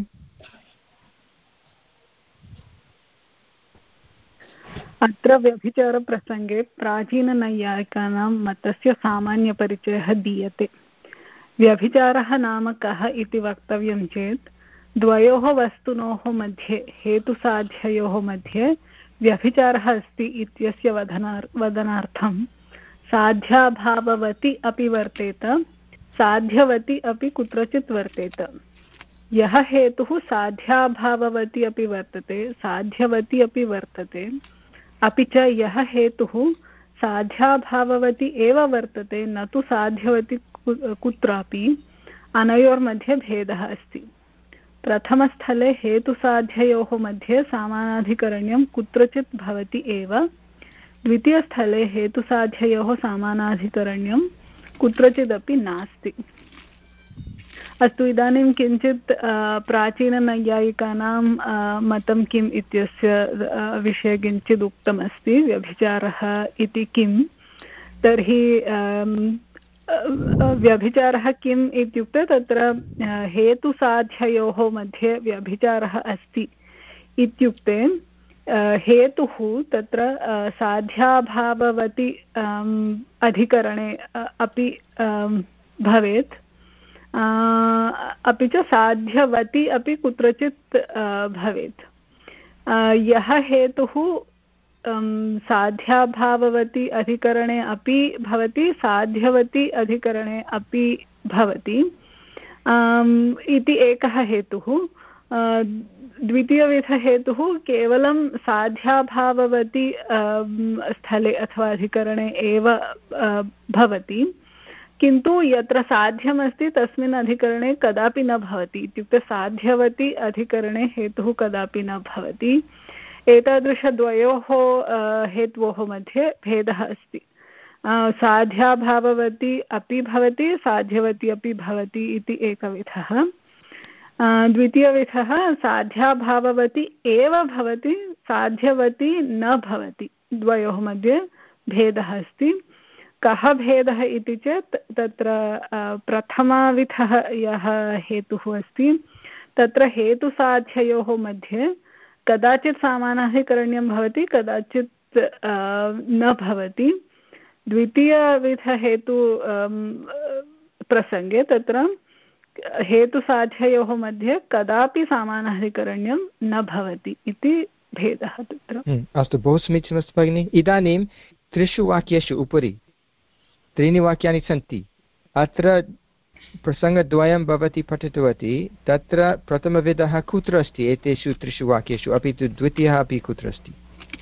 अत्र व्यभिचारप्रसङ्गे प्राचीननैयायिकानां मतस्य सामान्यपरिचयः दीयते। व्यभिचारः नाम कः इति वक्तव्यं चेत् द्वयोः वस्तुनोः मध्ये, हेतुसाध्ययोः मध्ये व्यभिचारः अस्ति इत्यस्य वदनार् वदनार्थं साध्याभाववती अपि वर्तेत, साध्यवती अपि कुत्रचित् वर्तेत। यः हेतुः साध्याभाववती अपि वर्तते, साध्यवती अपि वर्तते, अपि च यः हेतुः साध्याभाववती एव वर्तते न तु साध्यवती कुत्रापि, अनयोर्मध्ये भेदः अस्ति। प्रथमस्थले हेतुसाध्ययोः मध्ये सामानाधिकरण्यं कुत्रचित् भवति एव, द्वितीयस्थले हेतुसाध्ययोः सामानाधिकरण्यं कुत्रचिदपि नास्ति। अस्तु, इदानीं किञ्चित् प्राचीननैयायिकानां मतं किम् इत्यस्य विषये किञ्चित् उक्तमस्ति। व्यभिचारः इति किं, तर्हि व्यभिचारः किम् इत्युक्ते तत्र हेतुसाध्ययोः मध्ये व्यभिचारः अस्ति इत्युक्ते हेतुः तत्र साध्याभाववती अधिकरणे अपि भवेत्, अपि च साध्यवती अपि कुत्रचित् भवेत्। यः हेतुः साध्याभाववति अधिकरणे अपि भवति साध्यवति अधिकरणे अपि भवति इति एकः हेतुः। द्वितीयविधहेतुः केवलं साध्याभाववति स्थले अथवा अधिकरणे एव भवति, किन्तु यत्र साध्यमस्ति तस्मिन् अधिकरणे कदापि न भवति। इत्युक्ते साध्यवति अधिकरणे हेतुः कदापि न भवति। एतादृशद्वयोः हेत्वोः मध्ये भेदः अस्ति। साध्याभाववती अपि भवति साध्यवती अपि भवति इति एकविधः। द्वितीयविधः साध्याभाववती एव भवति साध्यवती न भवति। द्वयोः मध्ये भेदः अस्ति। कः भेदः इति चेत् तत्र प्रथमविधः यः हेतुः अस्ति तत्र हेतुसाध्ययोः मध्ये कदाचित् समानाधिकरण्यं भवति कदाचित् न भवति। द्वितीयविधहेतु प्रसङ्गे तत्र हेतुसाध्ययोः मध्ये कदापि समानाधिकरण्यं न भवति इति भेदः तत्र। अस्तु, बहु समीचीनमस्ति भगिनि। इदानीं त्रिषु वाक्येषु उपरि त्रीणि वाक्यानि सन्ति। अत्र प्रसङ्गद्वयं भवती पठितवती, तत्र प्रथमविधः कुत्र अस्ति एतेषु त्रिषु वाक्येषु, अपि तु द्वितीयः अपि कुत्र अस्ति?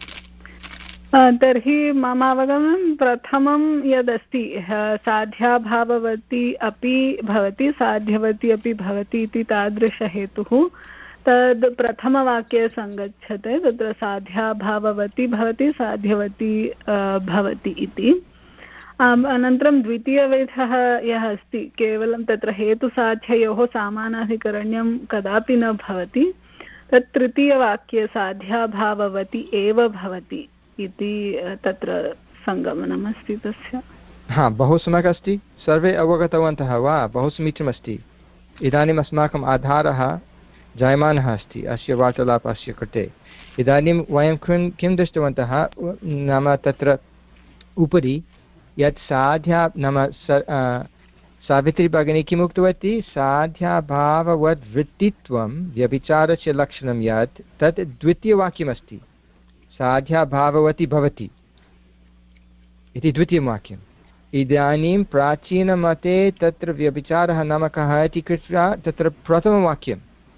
तर्हि मम अवगमनं प्रथमं यदस्ति साध्याभाववती अपि भवति साध्यवती अपि भवति इति तादृशहेतुः तद् प्रथमवाक्ये सङ्गच्छते। तत्र साध्याभाववती भवति साध्यवती भवति इति। अनन्तरं द्वितीयविधः यः अस्ति केवलं तत्र हेतुसाध्ययोः समानाधिकरण्यं कदापि न भवति, तत् तृतीयवाक्ये साध्याभाववती एव भवति इति तत्र सङ्गमनमस्ति तस्य। हा, बहु सम्यक् अस्ति। सर्वे अवगतवन्तः वा? बहु समीचीनमस्ति। इदानीम् अस्माकम् आधारः जायमानः अस्ति अस्य वार्तालापस्य कृते। इदानीं वयं किं किं दृष्टवन्तः, नाम तत्र उपरि यत् साध्या नाम सावित्री भगिनी किम् उक्तवती, साध्याभाववद् वृत्तित्वं व्यभिचारस्य लक्षणं यत् तत् द्वितीयवाक्यमस्ति। साध्याभाववती भवति इति द्वितीयं वाक्यम्। इदानीं प्राचीनमते तत्र व्यभिचारः नाम कः इति कृत्वा तत्र प्रथमवाक्यं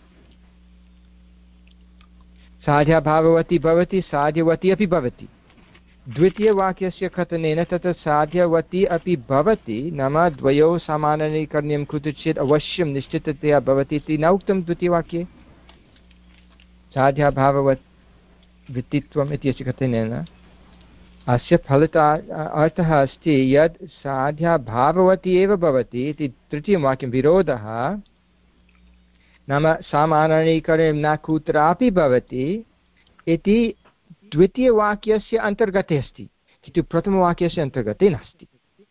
साध्याभाववती भवति साध्यवती अपि भवति। द्वितीयवाक्यस्य कथनेन तत्र साध्यवती अपि भवति नाम द्वयोः समानाधिकरण्यं कुत्रचित् अवश्यं निश्चिततया भवति इति न उक्तं द्वितीयवाक्ये। साध्याभाववत् वृत्तित्वम् इत्यस्य कथनेन अस्य फलिता अर्थः अस्ति यत् साध्याभाववती एव भवति इति तृतीयं वाक्यं। विरोधः नाम समानाधिकरण्यं न कुत्रापि भवति इति द्वितीयवाक्यस्य अन्तर्गते अस्ति, किन्तु प्रथमवाक्यस्य अन्तर्गते नास्ति।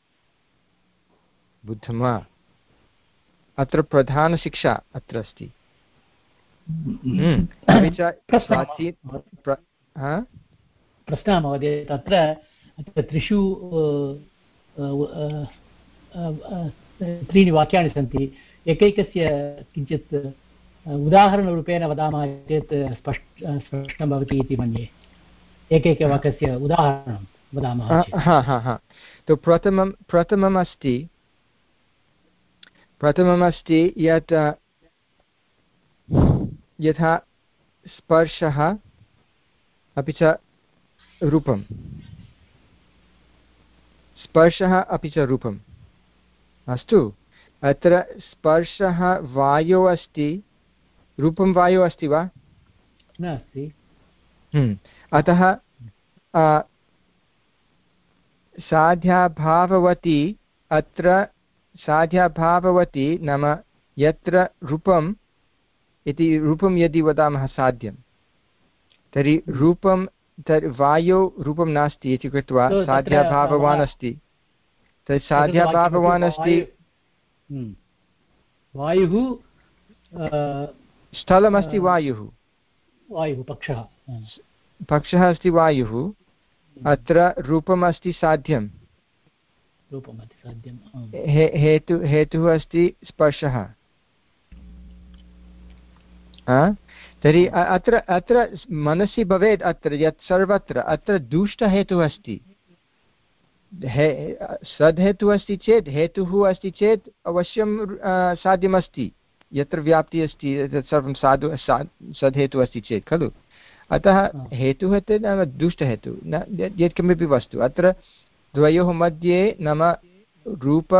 बुद्धं वा? अत्र प्रधानशिक्षा अत्र अस्ति। प्रश्नः महोदय, तत्र त्रिषु त्रीणि वाक्यानि सन्ति। एकैकस्य किञ्चित् उदाहरणरूपेण वदामः चेत् स्पष्ट स्पष्टं भवति इति मन्ये। एकैकवाक्यस्य उदाहरणं वदामः। हा हा हा तु प्रथमं प्रथमम् अस्ति प्रथमम् अस्ति यत् यथा स्पर्शः अपि च रूपं, स्पर्शः अपि च रूपम्। अस्तु, अत्र स्पर्शः वायौ अस्ति, रूपं वायौ अस्ति वा? नास्ति। अतः साध्याभाववती अत्र साध्याभाववती नाम यत्र रूपम् इति रूपं यदि वदामः साध्यं, तर्हि रूपं तर्हि वायौ रूपं नास्ति इति कृत्वा साध्याभाववान् अस्ति। तर्हि साध्याभाववान् अस्ति वायुः, स्थलमस्ति वायुः, वायुः पक्षः पक्षः अस्ति वायुः, अत्र रूपम् अस्ति साध्यं, हेतु हेतुः अस्ति स्पर्शः। तर्हि अत्र अत्र मनसि भवेत् अत्र यत् सर्वत्र अत्र दुष्टहेतुः अस्ति। हे सद्हेतुः अस्ति चेत् हेतुः अस्ति चेत् अवश्यं साध्यमस्ति। यत्र व्याप्तिः अस्ति तत् सर्वं साधु सद्हेतुः अस्ति चेत् खलु। अतः हेतुः नाम दुष्टहेतुः न यत्किमपि वस्तु अत्र द्वयोः मध्ये नाम रूप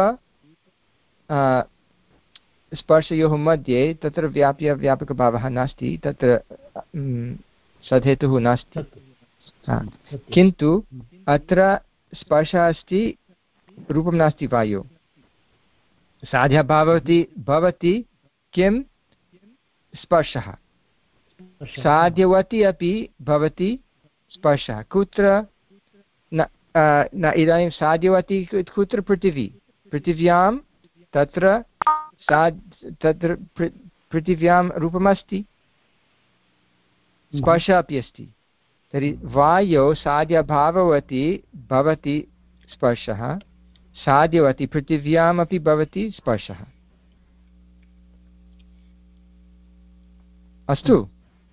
स्पर्शयोः मध्ये तत्र व्याप्य व्यापकभावः नास्ति, तत्र सद्हेतुः नास्ति। किन्तु अत्र स्पर्शः अस्ति, रूपं नास्ति वायौ। साध्या भवति भवति किं स्पर्शः, साध्यवती अपि भवति स्पर्शः। कुत्र न न इदानीं साध्यवती कुत्र? पृथिवी। पृथिव्यां तत्र सा तत्र पृथिव्यां रूपमस्ति, स्पर्शः अपि अस्ति। तर्हि वायौ साध्यभाववती भवति स्पर्शः, साध्यवती पृथिव्यामपि भवति स्पर्शः। अस्तु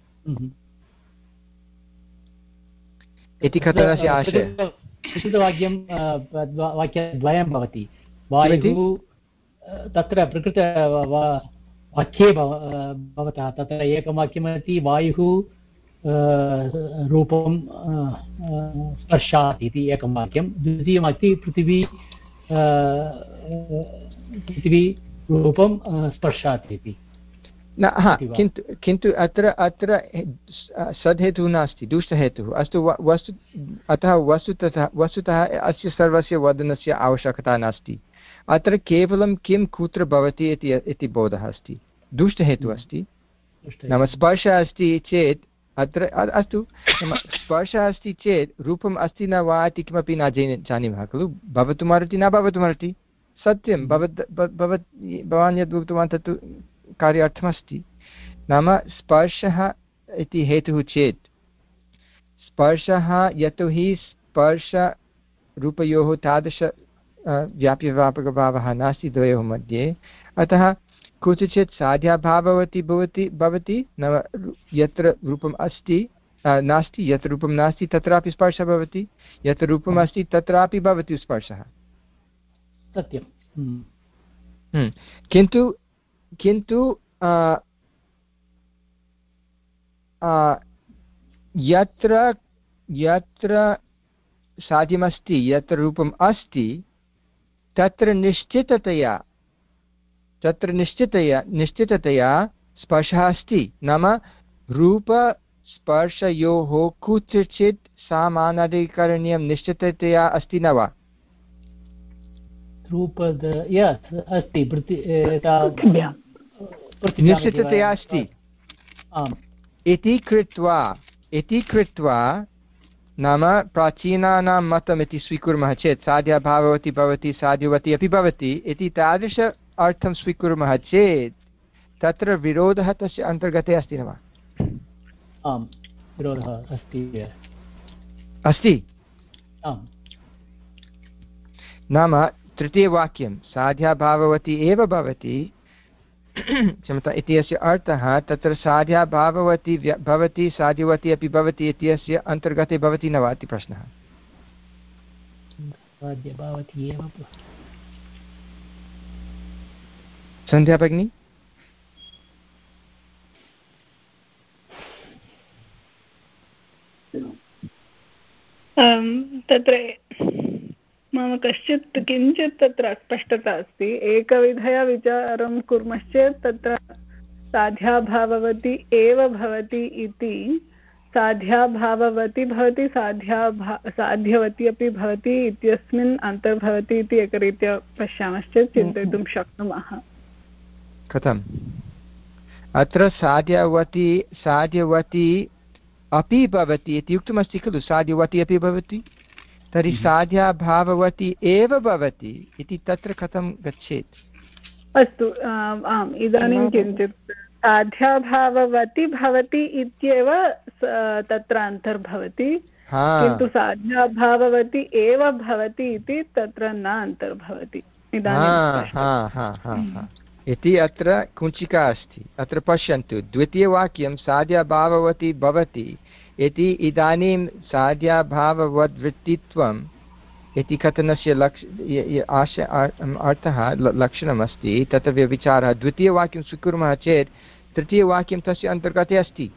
इति कथनस्य आशयः। प्रकृतवाक्यं वाक्यद्वयं भवति। वायुः तत्र प्रकृत वाक्ये भवतः तत्र एकं वाक्यमस्ति वायुः रूपं स्पर्शात् इति एकं वाक्यं। द्वितीयमस्ति पृथिवी पृथिवी रूपं स्पर्शात् इति। न हा किन्तु किन्तु अत्र अत्र सद्हेतुः नास्ति, दुष्टहेतुः। अस्तु वस्तु अतः वस्तुतः वस्तुतः अस्य सर्वस्य वदनस्य आवश्यकता नास्ति। अत्र केवलं किं कुत्र भवति इति इति बोधः अस्ति। दुष्टहेतुः अस्ति, नाम स्पर्शः अस्ति चेत् अत्र अस्तु स्पर्शः अस्ति चेत् रूपम् अस्ति न वा इति किमपि न जानीमः खलु। भवितुमर्हति न भवितुमर्हति, सत्यं। भवत् भवत् भवान् यद् उक्तवान् तत्तु कार्यार्थमस्ति। नाम स्पर्शः इति हेतुः चेत् स्पर्शः यतोहि स्पर्शरूपयोः तादृश व्याप्यव्यापकभावः नास्ति द्वयोः मध्ये, अतः कुत्रचित् साध्याभाववती भवति भवति नाम यत्र रूपम् अस्ति नास्ति, यत्र रूपं नास्ति तत्रापि स्पर्शः भवति, यत्र रूपम् अस्ति तत्रापि भवति स्पर्शः। सत्यं। किन्तु किन्तु यत्र यत्र साध्यमस्ति, यत्र रूपम् अस्ति तत्र निश्चिततया तत्र निश्चिततया निश्चिततया स्पर्शः अस्ति। नाम रूपस्पर्शयोः कुत्रचित् समानाधिकरणीयं निश्चिततया अस्ति न वा? रूपद अस्ति, निश्चिततया अस्ति इति कृत्वा इति कृत्वा नाम प्राचीनानां मतमिति स्वीकुर्मः चेत् साध्याभाववती भवति, साध्यवती अपि भवति इति तादृश अर्थं स्वीकुर्मः चेत् तत्र विरोधः तस्य अन्तर्गते अस्ति न वा? आम्, विरोधः अस्ति अस्ति आम्। नाम तृतीयवाक्यं साध्याभाववती एव भवति क्षमता इत्यस्य अर्थः तत्र साध्याभाववती भवति, साध्यवती अपि भवति इत्यस्य अन्तर्गते भवति न वा इति प्रश्नः। साध्यभावती एव सन्ध्या भगिनी? तत्र मम कश्चित् किञ्चित् तत्र अस्पष्टता अस्ति। एकविधया विचारं कुर्मश्चेत् तत्र साध्याभाववती एव भवति इति साध्याभाववती भवति, साध्याभा साध्यवती अपि भवति इत्यस्मिन् अन्तर्भवति इति एकरीत्या पश्यामश्चेत् चिन्तयितुं शक्नुमः। कथम्? अत्र साध्यवती साध्यवती अपि भवति इति उक्तमस्ति खलु। साध्यवती अपि भवति, तर्हि साध्याभाववती एव भवति इति तत्र कथं गच्छेत्? अस्तु, आम्, इदानीं किञ्चित् साध्याभाववती भवति इत्येव तत्र अन्तर्भवति, किन्तु साध्याभाववती एव भवति इति तत्र न अन्तर्भवति। इदानीं इति अत्र कुञ्चिका अस्ति। अत्र पश्यन्तु, द्वितीयवाक्यं साध्याभाववती भवति इति इदानीं साध्याभाववद्वृत्तित्वम् इति कथनस्य लक्ष आश अर्थः लक्षणमस्ति, तत्र व्यभिचारः। द्वितीयवाक्यं स्वीकुर्मः चेत् तृतीयवाक्यं तस्य अन्तर्गते अस्ति,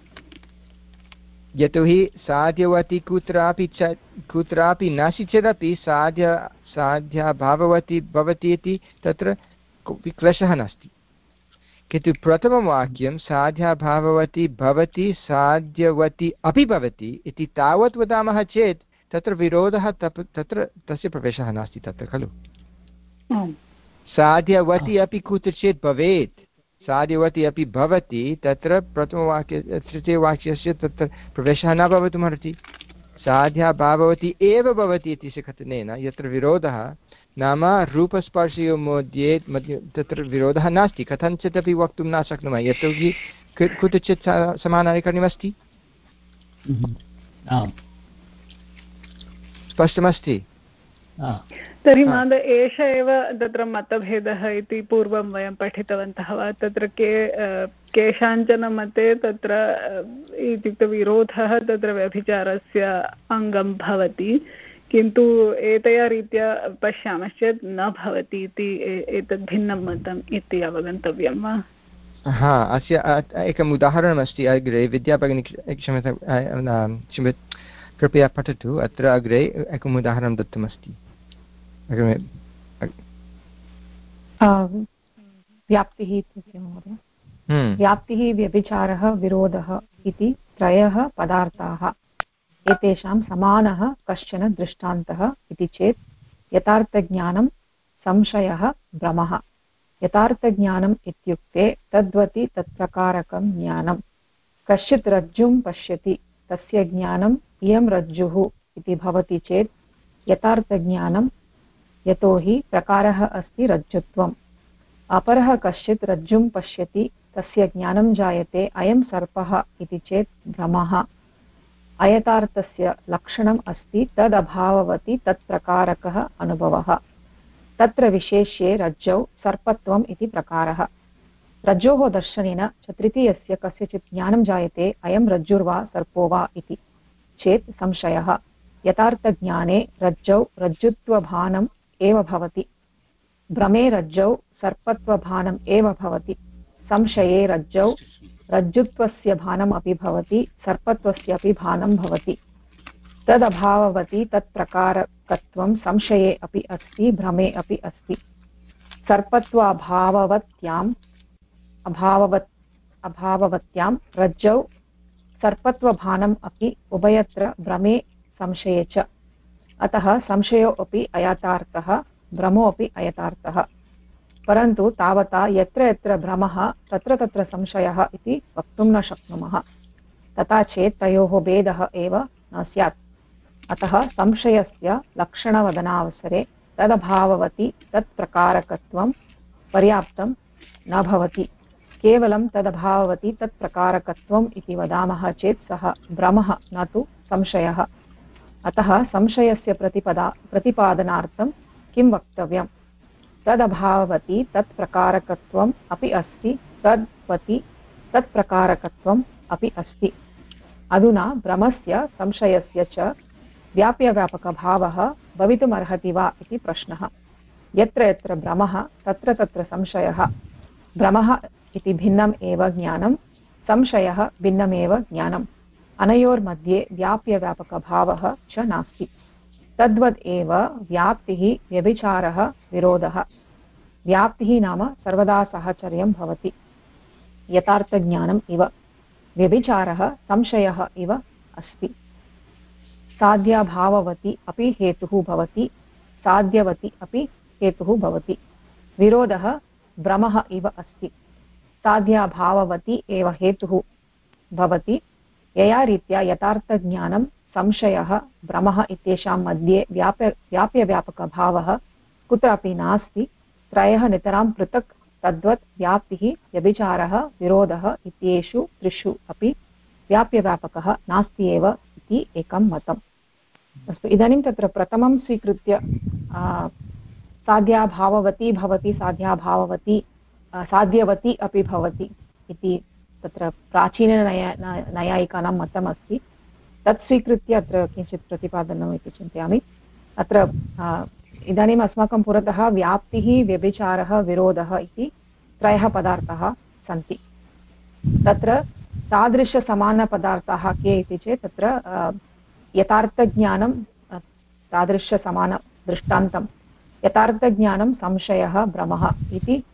यतोहि साध्यवती कुत्रापि च कुत्रापि नास्ति चेदपि साध्य साध्याभाववती भवति इति तत्र कोऽपि क्लेशः नास्ति। किन्तु प्रथमं वाक्यं साध्याभाववती भवति साध्यवती अपि भवति इति तावत् वदामः चेत् तत्र विरोधः तत्र तस्य प्रवेशः नास्ति तत्र खलु। साध्यवती अपि कुत्रचित् भवेत्, साध्यवती अपि भवति, तत्र प्रथमवाक्य तृतीयवाक्यस्य तत्र प्रवेशः न भवितुमर्हति। साध्याभाववती एव भवति इति कथनेन यत्र विरोधः नाम रूपस्पर्शयोः मध्ये मध्ये तत्र विरोधः नास्ति, कथञ्चिदपि वक्तुं न शक्नुमः, यतोहि कुत्रचित् समानाधिकरणमस्ति। स्पष्टमस्ति? तर्हि महोदय एष एव तत्र मतभेदः इति पूर्वं वयं पठितवन्तः वा? तत्र के केषाञ्चन मते तत्र इत्युक्ते विरोधः तत्र व्यभिचारस्य अङ्गं भवति, किन्तु एतया रीत्या पश्यामश्चेत् न भवति इति एतद् भिन्नं मतम् इति अवगन्तव्यं वा? हा, अस्य एकम् उदाहरणमस्ति अग्रे। विद्याभगिनी क्षम्यतां, कृपया पठतु। अत्र अग्रे एकम् उदाहरणं दत्तमस्ति। व्याप्तिः इत्यस्य महोदय, व्याप्तिः व्यभिचारः विरोधः इति त्रयः पदार्थाः, एतेषां समानः कश्चन दृष्टान्तः इति चेत् यथार्थज्ञानं संशयः भ्रमः। यथार्थज्ञानम् इत्युक्ते तद्वति तत्प्रकारकं ज्ञानं। कश्चित् रज्जुं पश्यति, तस्य ज्ञानम् इयं रज्जुः इति भवति चेत् यथार्थज्ञानं, यतोहि प्रकारः अस्ति रज्जुत्वम्। अपरः कश्चित् रज्जुं पश्यति, तस्य ज्ञानं जायते अयं सर्पः इति चेत् भ्रमः। अयथार्थस्य लक्षणम् अस्ति तदभाववति तत्प्रकारकः अनुभवः। तत्र विशेष्ये रज्जौ सर्पत्वम् इति प्रकारः। रज्जोः दर्शनेन च तृतीयस्य कस्यचित् ज्ञानं जायते अयं रज्जुर्वा सर्पो वा इति चेत् संशयः। यथार्थज्ञाने रज्जौ रज्जुत्वभानम् एव भवति, भ्रमे रज्जौ सर्पत्वभानम् एव भवति, संशये रज्जौ रज्जुत्वस्य भानम् अपि भवति, सर्पत्वस्य अपि भानं भवति। तदभाववति तत्प्रकारकत्वं संशये अपि अस्ति, भ्रमे अपि अस्ति। सर्पत्वाभाववत्याम् अभाववत् अभाववत्यां रज्जौ सर्पत्वभानम् अपि उभयत्र भ्रमे संशये च। अतः संशयो अपि अयथार्थः, भ्रमो अपि अयथार्थः। परन्तु तावता यत्र यत्र भ्रमः तत्र तत्र संशयः इति वक्तुं न शक्नुमः। तथा चेत् तयोः भेदः एव न स्यात्। अतः संशयस्य लक्षणवदनावसरे तदभाववति तत्प्रकारकत्वं पर्याप्तं न भवति। केवलं तदभाववति तत्प्रकारकत्वम् इति वदामः चेत् सः भ्रमः न तु संशयः। अतः संशयस्य प्रतिपदा प्रतिपादनार्थं किं वक्तव्यं? तदभाववति तत्प्रकारकत्वम् अपि अस्ति, तद्वति तत्प्रकारकत्वम् अपि अस्ति। अधुना भ्रमस्य संशयस्य च व्याप्यव्यापकभावः भवितुमर्हति वा इति प्रश्नः। यत्र यत्र भ्रमः तत्र तत्र संशयः। भ्रमः इति भिन्नम् एव ज्ञानं, संशयः भिन्नमेव ज्ञानम्। अनयोर्मध्ये व्याप्यव्यापकभावः च नास्ति। तद्वद् एव व्याप्तिः व्यभिचारः विरोधः। व्याप्तिः नाम सर्वदा साहचर्यं भवति, यथार्थज्ञानम् इव। व्यभिचारः संशयः इव अस्ति। साध्याभाववती अपि हेतुः भवति, साध्यवती अपि हेतुः भवति। विरोधः भ्रमः इव अस्ति। साध्याभाववती एव हेतुः भवति, यया रीत्या यथार्थज्ञानं संशयः भ्रमः इत्येषां मध्ये व्याप्य व्याप्यव्यापकभावः कुत्रापि नास्ति। त्रयः नितरां पृथक्, तद्वत् व्याप्तिः व्यभिचारः विरोधः इत्येषु त्रिषु अपि व्याप्यव्यापकः नास्ति एव इति एकं मतम्। अस्तु, इदानीं तत्र प्रथमं स्वीकृत्य साध्याभाववती भवति, साध्याभाववती साध्यवती अपि भवति इति तत्र प्राचीननया नैयायिकानां मतमस्ति। तत् स्वीकृत्य अत्र किञ्चित् प्रतिपादनम् इति चिन्तयामि। अत्र इदानीम् अस्माकं पुरतः व्याप्तिः, व्यभिचारः, विरोधः इति त्रयः पदार्थाः सन्ति। तत्र तादृशसमानपदार्थाः के इति चेत् तत्र यथार्थज्ञानं तादृशसमानदृष्टान्तं यथार्थज्ञानं, संशयः, भ्रमः इति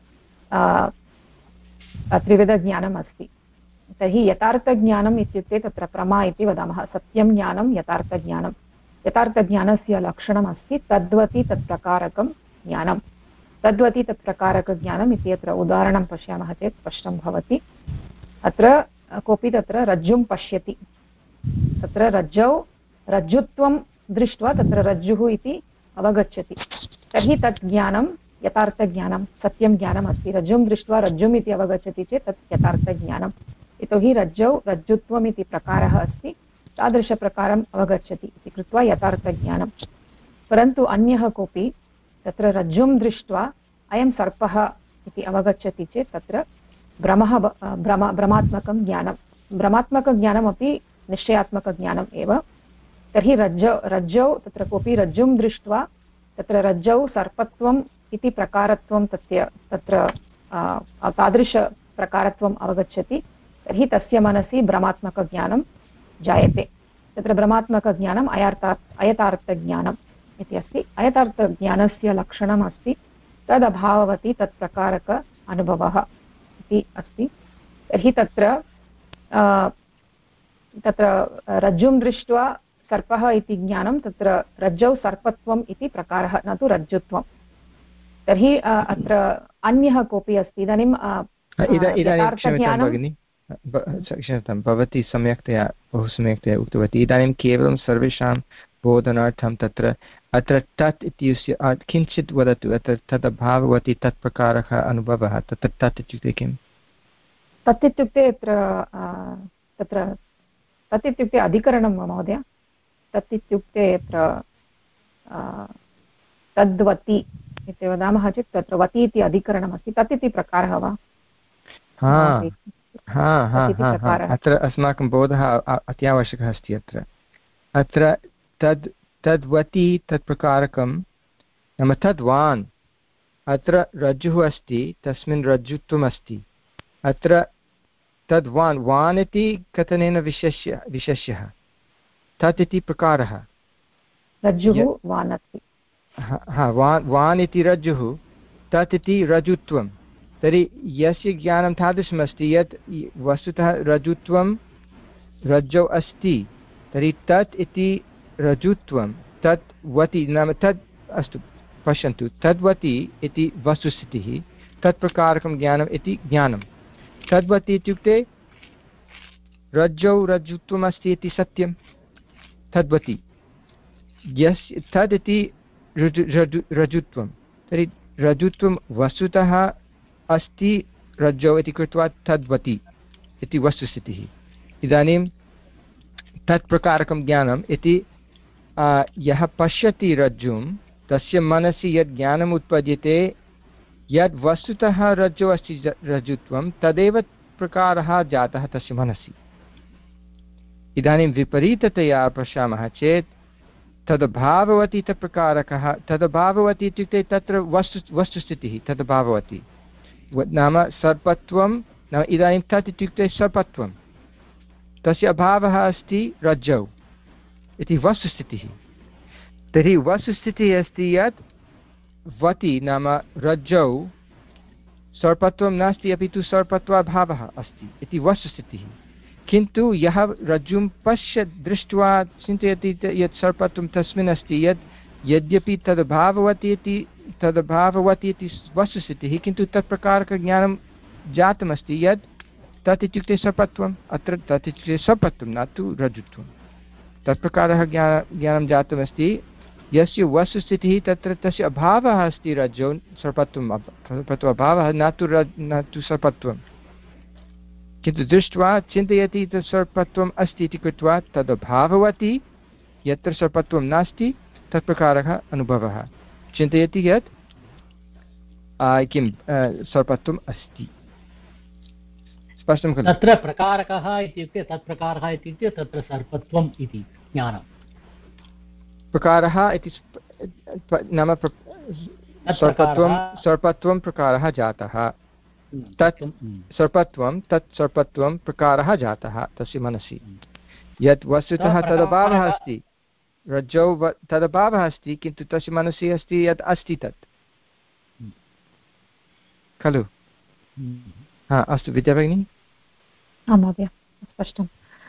त्रिविधज्ञानम् अस्ति। तर्हि यथार्थज्ञानम् इत्युक्ते तत्र प्रमा इति वदामः। सत्यं ज्ञानं, यथार्थज्ञानं। यथार्थज्ञानस्य लक्षणमस्ति तद्वति तत्प्रकारकं ज्ञानं। तद्वति तत्प्रकारकज्ञानम् इति अत्र उदाहरणं पश्यामः चेत् स्पष्टं भवति। अत्र कोऽपि तत्र रज्जुं पश्यति, तत्र रज्जौ रज्जुत्वं दृष्ट्वा तत्र रज्जुः इति अवगच्छति। तर्हि तत् ज्ञानं यथार्थज्ञानं, सत्यं ज्ञानम् अस्ति। रज्जुं दृष्ट्वा रज्जुम् इति अवगच्छति चेत् तत् यथार्थज्ञानं। यतोहि रज्जौ रज्जुत्वम् इति प्रकारः अस्ति, तादृशप्रकारम् अवगच्छति इति कृत्वा यथार्थज्ञानं। परन्तु अन्यः कोऽपि तत्र रज्जुं दृष्ट्वा अयं सर्पः इति अवगच्छति चेत् तत्र भ्रमः भ्रम भ्रमात्मकं ज्ञानं। भ्रमात्मकज्ञानमपि निश्चयात्मकज्ञानम् एव। तर्हि रज्जौ रज्जौ तत्र कोऽपि रज्जुं दृष्ट्वा तत्र रज्जौ सर्पत्वम् इति प्रकारत्वं तस्य तत्र तादृशप्रकारत्वम् अवगच्छति। तर्हि तस्य मनसि भ्रमात्मकज्ञानं जायते। तत्र भ्रमात्मकज्ञानम् अयर्थात् अयथार्थज्ञानम् इति अस्ति। अयथार्थज्ञानस्य लक्षणम् अस्ति तदभाववति तत्प्रकारक अनुभवः इति अस्ति। तर्हि तत्र तत्र रज्जुं दृष्ट्वा सर्पः इति ज्ञानं, तत्र रज्जौ सर्पत्वम् इति प्रकारः, न तु रज्जुत्वं। तर्हि अत्र अन्यः कोऽपि अस्ति। इदानीं क्षम्यतां, भवती सम्यक्तया बहु सम्यक्तया उक्तवती। इदानीं केवलं सर्वेषां बोधनार्थं तत्र अत्र तत् इत्यस्य किञ्चित् वदतु। अत्र तदभाववति तत्प्रकारः अनुभवः, तत्र तत् इत्युक्ते किम्? तत् इत्युक्ते अत्र तत्र तत् इत्युक्ते अधिकरणं महोदय। तत् इत्युक्ते अत्र तद्वति इति वदामः चेत् तत्र वति इति अधिकरणमस्ति। तत् इति प्रकारः वा? हा हा हा अत्र अस्माकं बोधः अत्यावश्यकः अस्ति। अत्र अत्र तद् तद्वति तत्प्रकारकं नाम तद्वान्। अत्र रज्जुः अस्ति, तस्मिन् रज्जुत्वम् अस्ति। अत्र तद्वान्, वान् इति कथनेन विशेष्य विशेष्यः, तत् इति प्रकारः। रज्जुः वान् अस्ति। हा वान् वान् इति रज्जुः, तत् इति रज्जुत्वं। तर्हि यस्य ज्ञानं तादृशमस्ति यत् वस्तुतः रज्जुत्वं रज्जौ अस्ति, तर्हि तत् इति रज्जुत्वं तत् वति नाम तत् अस्तु पश्यन्तु, तद्वति इति वस्तुस्थितिः, तत्प्रकारकं ज्ञानम् इति ज्ञानं। तद्वति इत्युक्ते रज्जौ रज्जुत्वम् अस्ति इति सत्यं, तद्वति। यस् तद् इति रज्जु रज्जुत्वं, तर्हि रज्जुत्वं वस्तुतः अस्ति रज्जौ इति कृत्वा तद्वति इति वस्तुस्थितिः। इदानीं तत्प्रकारकं ज्ञानम् इति यः पश्यति रज्जुं, तस्य मनसि यद् ज्ञानम् उत्पद्यते, यद् वस्तुतः रज्जौ अस्ति रज्जुत्वं, तदेव प्रकारः जातः तस्य मनसि। इदानीं विपरीततया पश्यामः चेत् तदभाववति तत्प्रकारकः, तदभाववति इत्युक्ते तत्र वस्तु वस्तुस्थितिः तदभाववति नाम सर्पत्वं। नाम इदानीं तत् इत्युक्ते सर्पत्वं, तस्य अभावः अस्ति रज्जौ इति वस्तुस्थितिः। तर्हि वस्तुस्थितिः अस्ति यत् वति नाम रज्जौ सर्पत्वं नास्ति, अपि तु सर्पत्वाभावः अस्ति इति वस्तुस्थितिः। किन्तु यः रज्जुं पश्य दृष्ट्वा चिन्तयति यत् सर्पत्वं तस्मिन् अस्ति, यत् यद्यपि तदभाववति इति तदभाववति इति वस्तुस्थितिः, किन्तु तत्प्रकारकज्ञानं जातमस्ति यत् तत् इत्युक्ते सर्पत्वम्। अत्र तत् इत्युक्ते सर्पत्वं न तु रज्जुत्वं। तत्प्रकारः ज्ञान ज्ञानं जातमस्ति यस्य वस्तुस्थितिः तत्र तस्य अभावः अस्ति रज्जौ सर्पत्वं सर्पत्वाभावः न तु न तु सर्पत्वं, किन्तु दृष्ट्वा चिन्तयति तत् सर्पत्वम् अस्ति इति कृत्वा तदभाववति यत्र सर्पत्वं नास्ति तत्प्रकारः अनुभवः। चिन्तयति यत् किं सर्पत्वम् अस्ति। स्पष्टं खलु? तत्र प्रकारकः इत्युक्ते तत्प्रकारः इत्युक्ते तत्र सर्पत्वम् इति ज्ञानं। प्रकारः इति नाम सर्पत्वं सर्पत्वं प्रकारः जातः, तत् सर्पत्वं तत् सर्पत्वं प्रकारः जातः तस्य मनसि। यत् वस्तुतः तदभावः अस्ति, रज्जौ तदभावः अस्ति, किन्तु तस्य मनसि अस्ति यत् अस्ति तत् खलु? हा, अस्तु विद्या भगिनी। आं महोदय, स्पष्टम्।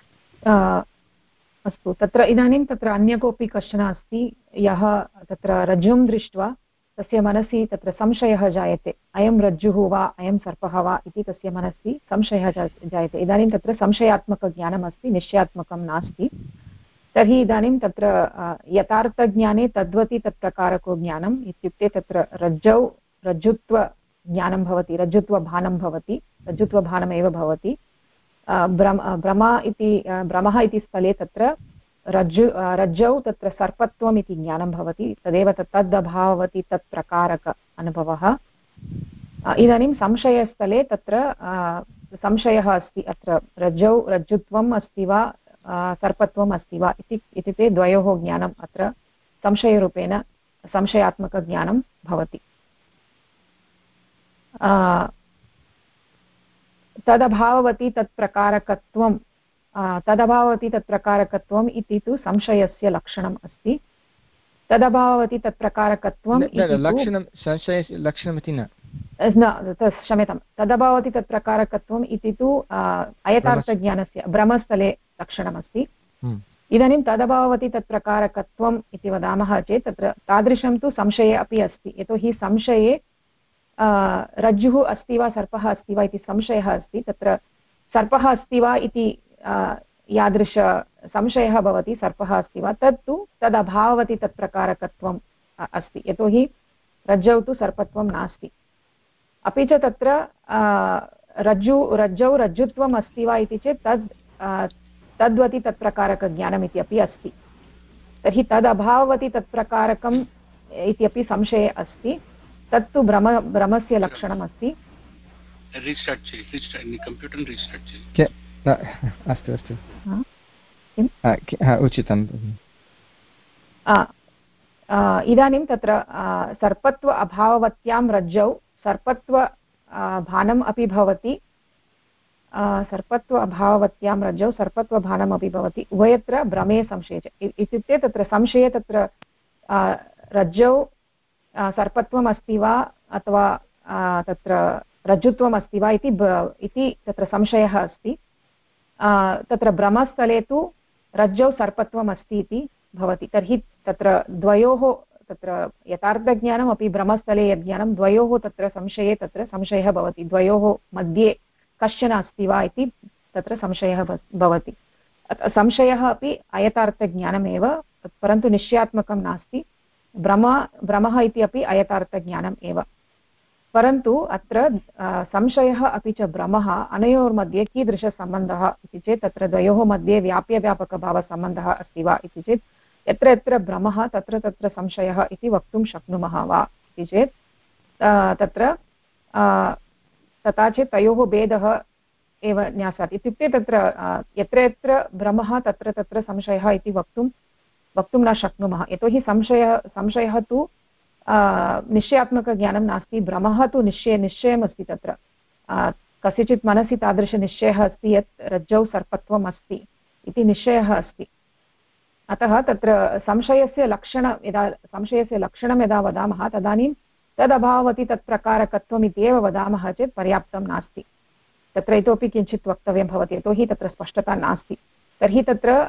अस्तु, तत्र इदानीं तत्र अन्य कोऽपि कश्चन अस्ति यः तत्र रज्जुं दृष्ट्वा तस्य मनसि तत्र संशयः जायते, अयं रज्जुः वा अयं सर्पः वा इति तस्य मनसि संशयः जायते। इदानीं तत्र संशयात्मकज्ञानम् अस्ति, निश्चयात्मकं नास्ति। तर्हि इदानीं तत्र यथार्थज्ञाने तद्वति तत्प्रकारको ज्ञानम् इत्युक्ते तत्र रज्जौ रज्जुत्वज्ञानं भवति, रज्जुत्वभानं भवति, रज्जुत्वभानमेव भवति। भ्रम भ्रमा इति भ्रमः इति स्थले तत्र रज्जु रज्जौ तत्र सर्पत्वम् इति ज्ञानं भवति, तदेव तत् तदभावति तत्प्रकारक अनुभवः। इदानीं संशयस्थले तत्र संशयः अस्ति, अत्र रज्जौ रज्जुत्वम् अस्ति वा सर्पत्वम् अस्ति वा इति इत्युक्ते द्वयोः ज्ञानम् अत्र संशयरूपेण संशयात्मकज्ञानं भवति। तदभाववति तत्प्रकारकत्वं तदभाववति तत्प्रकारकत्वम् इति तु संशयस्य लक्षणम् अस्ति। तदभाववति तत्प्रकारकत्वम् लक्षणं संशयस्य लक्षणमिति न न क्षम्यतां, तदभावति तत्प्रकारकत्वम् इति तु अयथार्थज्ञानस्य भ्रमस्थले लक्षणमस्ति। इदानीं तदभावति तत्प्रकारकत्वम् इति वदामः चेत् तत्र तादृशं तु संशये अपि अस्ति, यतोहि संशये रज्जुः अस्ति वा सर्पः अस्ति वा इति संशयः अस्ति। तत्र सर्पः अस्ति वा इति यादृश संशयः भवति, सर्पः अस्ति वा, तत्तु तदभाववति तत्प्रकारकत्वम् अस्ति, यतोहि रज्जौ तु सर्पत्वं नास्ति। अपि च तत्र रज्जु रज्जौ रज्जुत्वम् अस्ति वा इति चेत् तद् तद्वति तत्प्रकारकज्ञानम् इति अपि अस्ति। तर्हि तदभाववति तत्प्रकारकम् इत्यपि संशये अस्ति, तत्तु भ्रम भ्रमस्य लक्षणमस्ति। अस्तु अस्तु उचितम्। इदानीं तत्र सर्पत्व अभाववत्यां रज्जौ सर्पत्व भानम् अपि भवति, सर्पत्व अभाववत्यां रज्जौ सर्पत्वभानम् अपि भवति, उभयत्र भ्रमे संशये च। इत्युक्ते तत्र संशये तत्र रज्जौ सर्पत्वम् अस्ति वा अथवा तत्र रज्जुत्वम् अस्ति वा इति तत्र संशयः अस्ति। तत्र भ्रमस्थले तु रज्जौ सर्पत्वम् अस्ति इति भवति। तर्हि तत्र द्वयोः तत्र यथार्थज्ञानम् अपि भ्रमस्थले यज्ञानं द्वयोः तत्र संशये तत्र संशयः भवति, द्वयोः मध्ये कश्चन अस्ति वा इति तत्र संशयः भवति। संशयः अपि अयथार्थज्ञानमेव, परन्तु निश्चयात्मकं नास्ति। भ्रम भ्रमः इति अपि अयथार्थज्ञानम् एव, परन्तु अत्र संशयः अपि च भ्रमः अनयोर्मध्ये कीदृशसम्बन्धः इति चेत् तत्र द्वयोः मध्ये व्याप्यव्यापकभावसम्बन्धः अस्ति वा इति चेत् यत्र यत्र भ्रमः तत्र तत्र संशयः इति वक्तुं शक्नुमः वा इति चेत् तत्र तथा चेत् तयोः भेदः एव न्यासात्। इत्युक्ते तत्र यत्र यत्र भ्रमः तत्र तत्र संशयः इति वक्तुं वक्तुं न शक्नुमः, यतोहि संशयः संशयः तु निश्चयात्मकज्ञानं नास्ति, भ्रमः तु निश्चय निश्चयमस्ति। तत्र कस्यचित् मनसि तादृशनिश्चयः अस्ति यत् रज्जौ सर्पत्वम् अस्ति इति निश्चयः अस्ति। अतः तत्र संशयस्य लक्षण यदा संशयस्य लक्षणं यदा वदामः तदानीं तदभाववति तत्प्रकारकत्वम् इत्येव वदामः चेत् पर्याप्तं नास्ति, तत्र इतोपि किञ्चित् वक्तव्यं भवति, यतोहि तत्र स्पष्टता नास्ति। तर्हि तत्र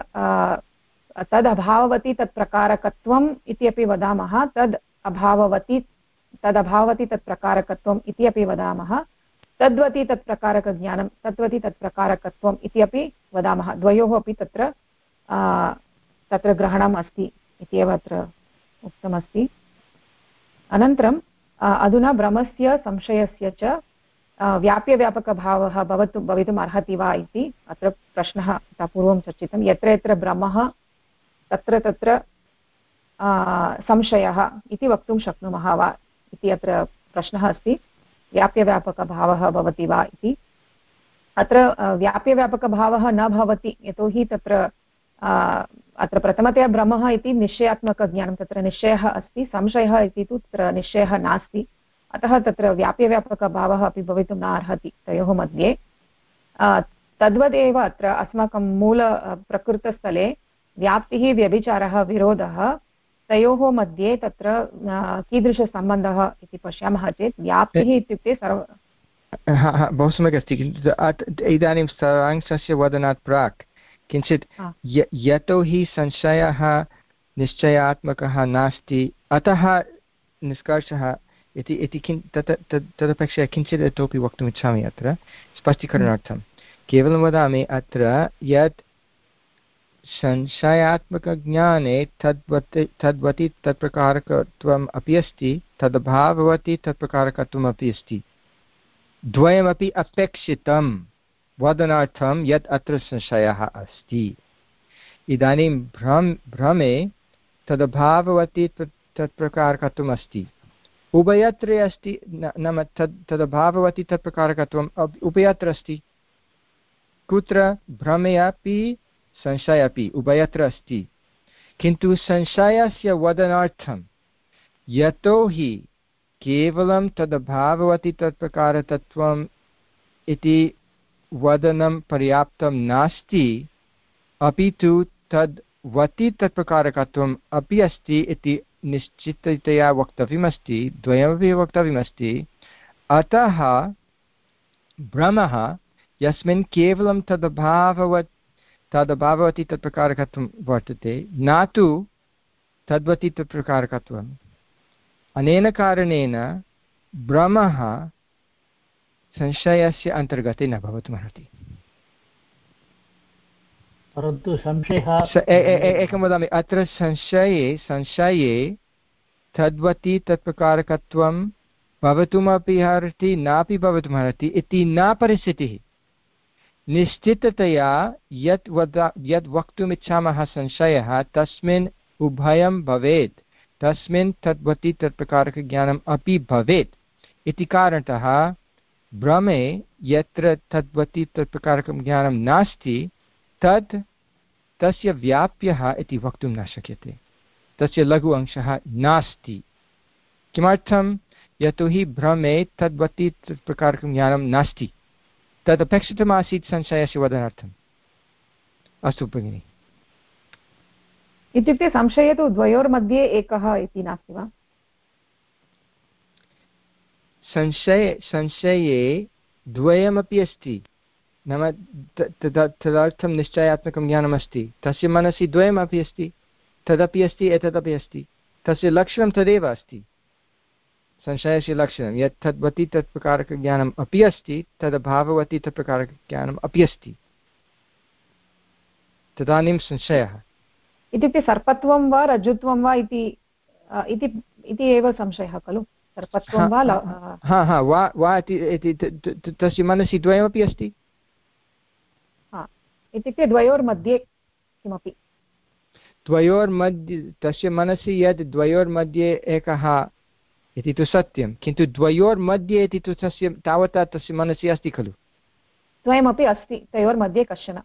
तदभाववति तत्प्रकारकत्वम् इति अपि वदामः, तद् अभाववति तदभावति तत्प्रकारकत्वम् इति अपि वदामः, तद्वति तत्प्रकारकज्ञानं तद्वति तत्प्रकारकत्वम् इति अपि वदामः। द्वयोः अपि तत्र तत्र ग्रहणम् अस्ति इत्येव अत्र उक्तमस्ति। अनन्तरम् अधुना भ्रमस्य संशयस्य च व्याप्यव्यापकभावः भवतु भवितुम् अर्हति वा इति अत्र प्रश्नः यथा पूर्वं चर्चितं। यत्र यत्र भ्रमः तत्र तत्र संशयः इति वक्तुं शक्नुमः वा इति अत्र प्रश्नः अस्ति व्याप्यव्यापकभावः भवति वा इति। अत्र व्याप्यव्यापकभावः न भवति, यतोहि तत्र अत्र प्रथमतया ब्रह्मः इति निश्चयात्मकज्ञानं, तत्र निश्चयः अस्ति, संशयः इति तु तत्र निश्चयः नास्ति, अतः तत्र व्याप्यव्यापकभावः अपि भवितुं न अर्हति तयोः मध्ये। तद्वदेव अत्र अस्माकं मूल प्रकृतस्थले व्याप्तिः व्यभिचारः विरोधः, तयोः मध्ये तत्र कीदृशसम्बन्धः इति पश्यामः चेत् व्याप्तिः इत्युक्ते सर्व बहु सम्यक् अस्ति। किन्तु इदानीं सारांशस्य वदनात् प्राक् किञ्चित् यतोहि संशयः निश्चयात्मकः नास्ति अतः निष्कर्षः इति इति किं तत् तदपेक्षया किञ्चित् इतोपि वक्तुम् इच्छामि। अत्र स्पष्टीकरणार्थं केवलं वदामि अत्र यत् संशयात्मकज्ञाने तद्वत् तद्वति तत्प्रकारकत्वम् अपि अस्ति, तदभाववति तत्प्रकारकत्वम् अपि अस्ति, द्वयमपि अपेक्षितं वदनार्थं यत् अत्र संशयः अस्ति। इदानीं भ्रम भ्रमे तदभाववति तत्प्रकारकत्वम् अस्ति, उभयत्र अस्ति, नाम तद् तदभाववति तत्प्रकारकत्वम् उभयत्र अस्ति। कुत्र? भ्रमे अपि संशय अपि उभयत्र अस्ति, किन्तु संशयस्य वदनार्थं यतोहि केवलं तदभाववति तत्प्रकारतत्त्वम् इति वदनं पर्याप्तं नास्ति, अपि तु तद्वति तत्प्रकारकत्वम् अपि अस्ति इति निश्चिततया वक्तव्यमस्ति, द्वयमपि वक्तव्यमस्ति। अतः भ्रमः यस्मिन् केवलं तदभाववत् तदभाववति तत्प्रकारकत्वं वर्तते, न तु तद्वति तत्प्रकारकत्वम्, अनेन कारणेन भ्रमः संशयस्य अन्तर्गते न भवितुमर्हति। परन्तु संशयः एकं वदामि, अत्र संशये संशये तद्वति तत्प्रकारकत्वं भवितुमपि अर्हति नापि भवितुमर्हति इति न परिस्थितिः। निश्चिततया यत् वदा यत् वक्तुम् इच्छामः संशयः तस्मिन् उभयं भवेत्, तस्मिन् तद्वति तत्प्रकारकज्ञानम् अपि भवेत् इति कारणतः भ्रमे यत्र तद्वति तत्प्रकारकं ज्ञानं नास्ति तत् तस्य व्याप्यः इति वक्तुं न शक्यते, तस्य लघु अंशः नास्ति। किमर्थं? यतोहि भ्रमे तद्वति तत्प्रकारकं ज्ञानं नास्ति, तदपेक्षितमासीत् संशयस्य वदनार्थम्। अस्तु भगिनि। इत्युक्ते संशये तु द्वयोर्मध्ये एकः इति नास्ति वा? संशये संशये द्वयमपि अस्ति, नाम तदर्थं निश्चयात्मकं ज्ञानमस्ति, तस्य मनसि द्वयमपि अस्ति, तदपि अस्ति एतदपि अस्ति, तस्य लक्षणं तदेव अस्ति। संशयस्य लक्षणं यत् तद्वति तत्प्रकारकज्ञानम् अपि अस्ति, तदभाववति तत्प्रकारकज्ञानम् अपि अस्ति, तदानीं संशयः। इत्युक्ते सर्पत्वं वा रज्जुत्वं वा इति इति एव संशयः खलु? सर्पत्वं वा हा हा वा वा इति तस्य मनसि द्वयमपि अस्ति। हा, इत्युक्ते द्वयोर्मध्ये किमपि, द्वयोर्मध्ये तस्य मनसि यद् द्वयोर्मध्ये एकः इति तु सत्यं, किन्तु द्वयोर्मध्ये इति तु तस्य तावता तस्य मनसि अस्ति खलु? द्वयमपि अस्ति, तयोर्मध्ये कश्चन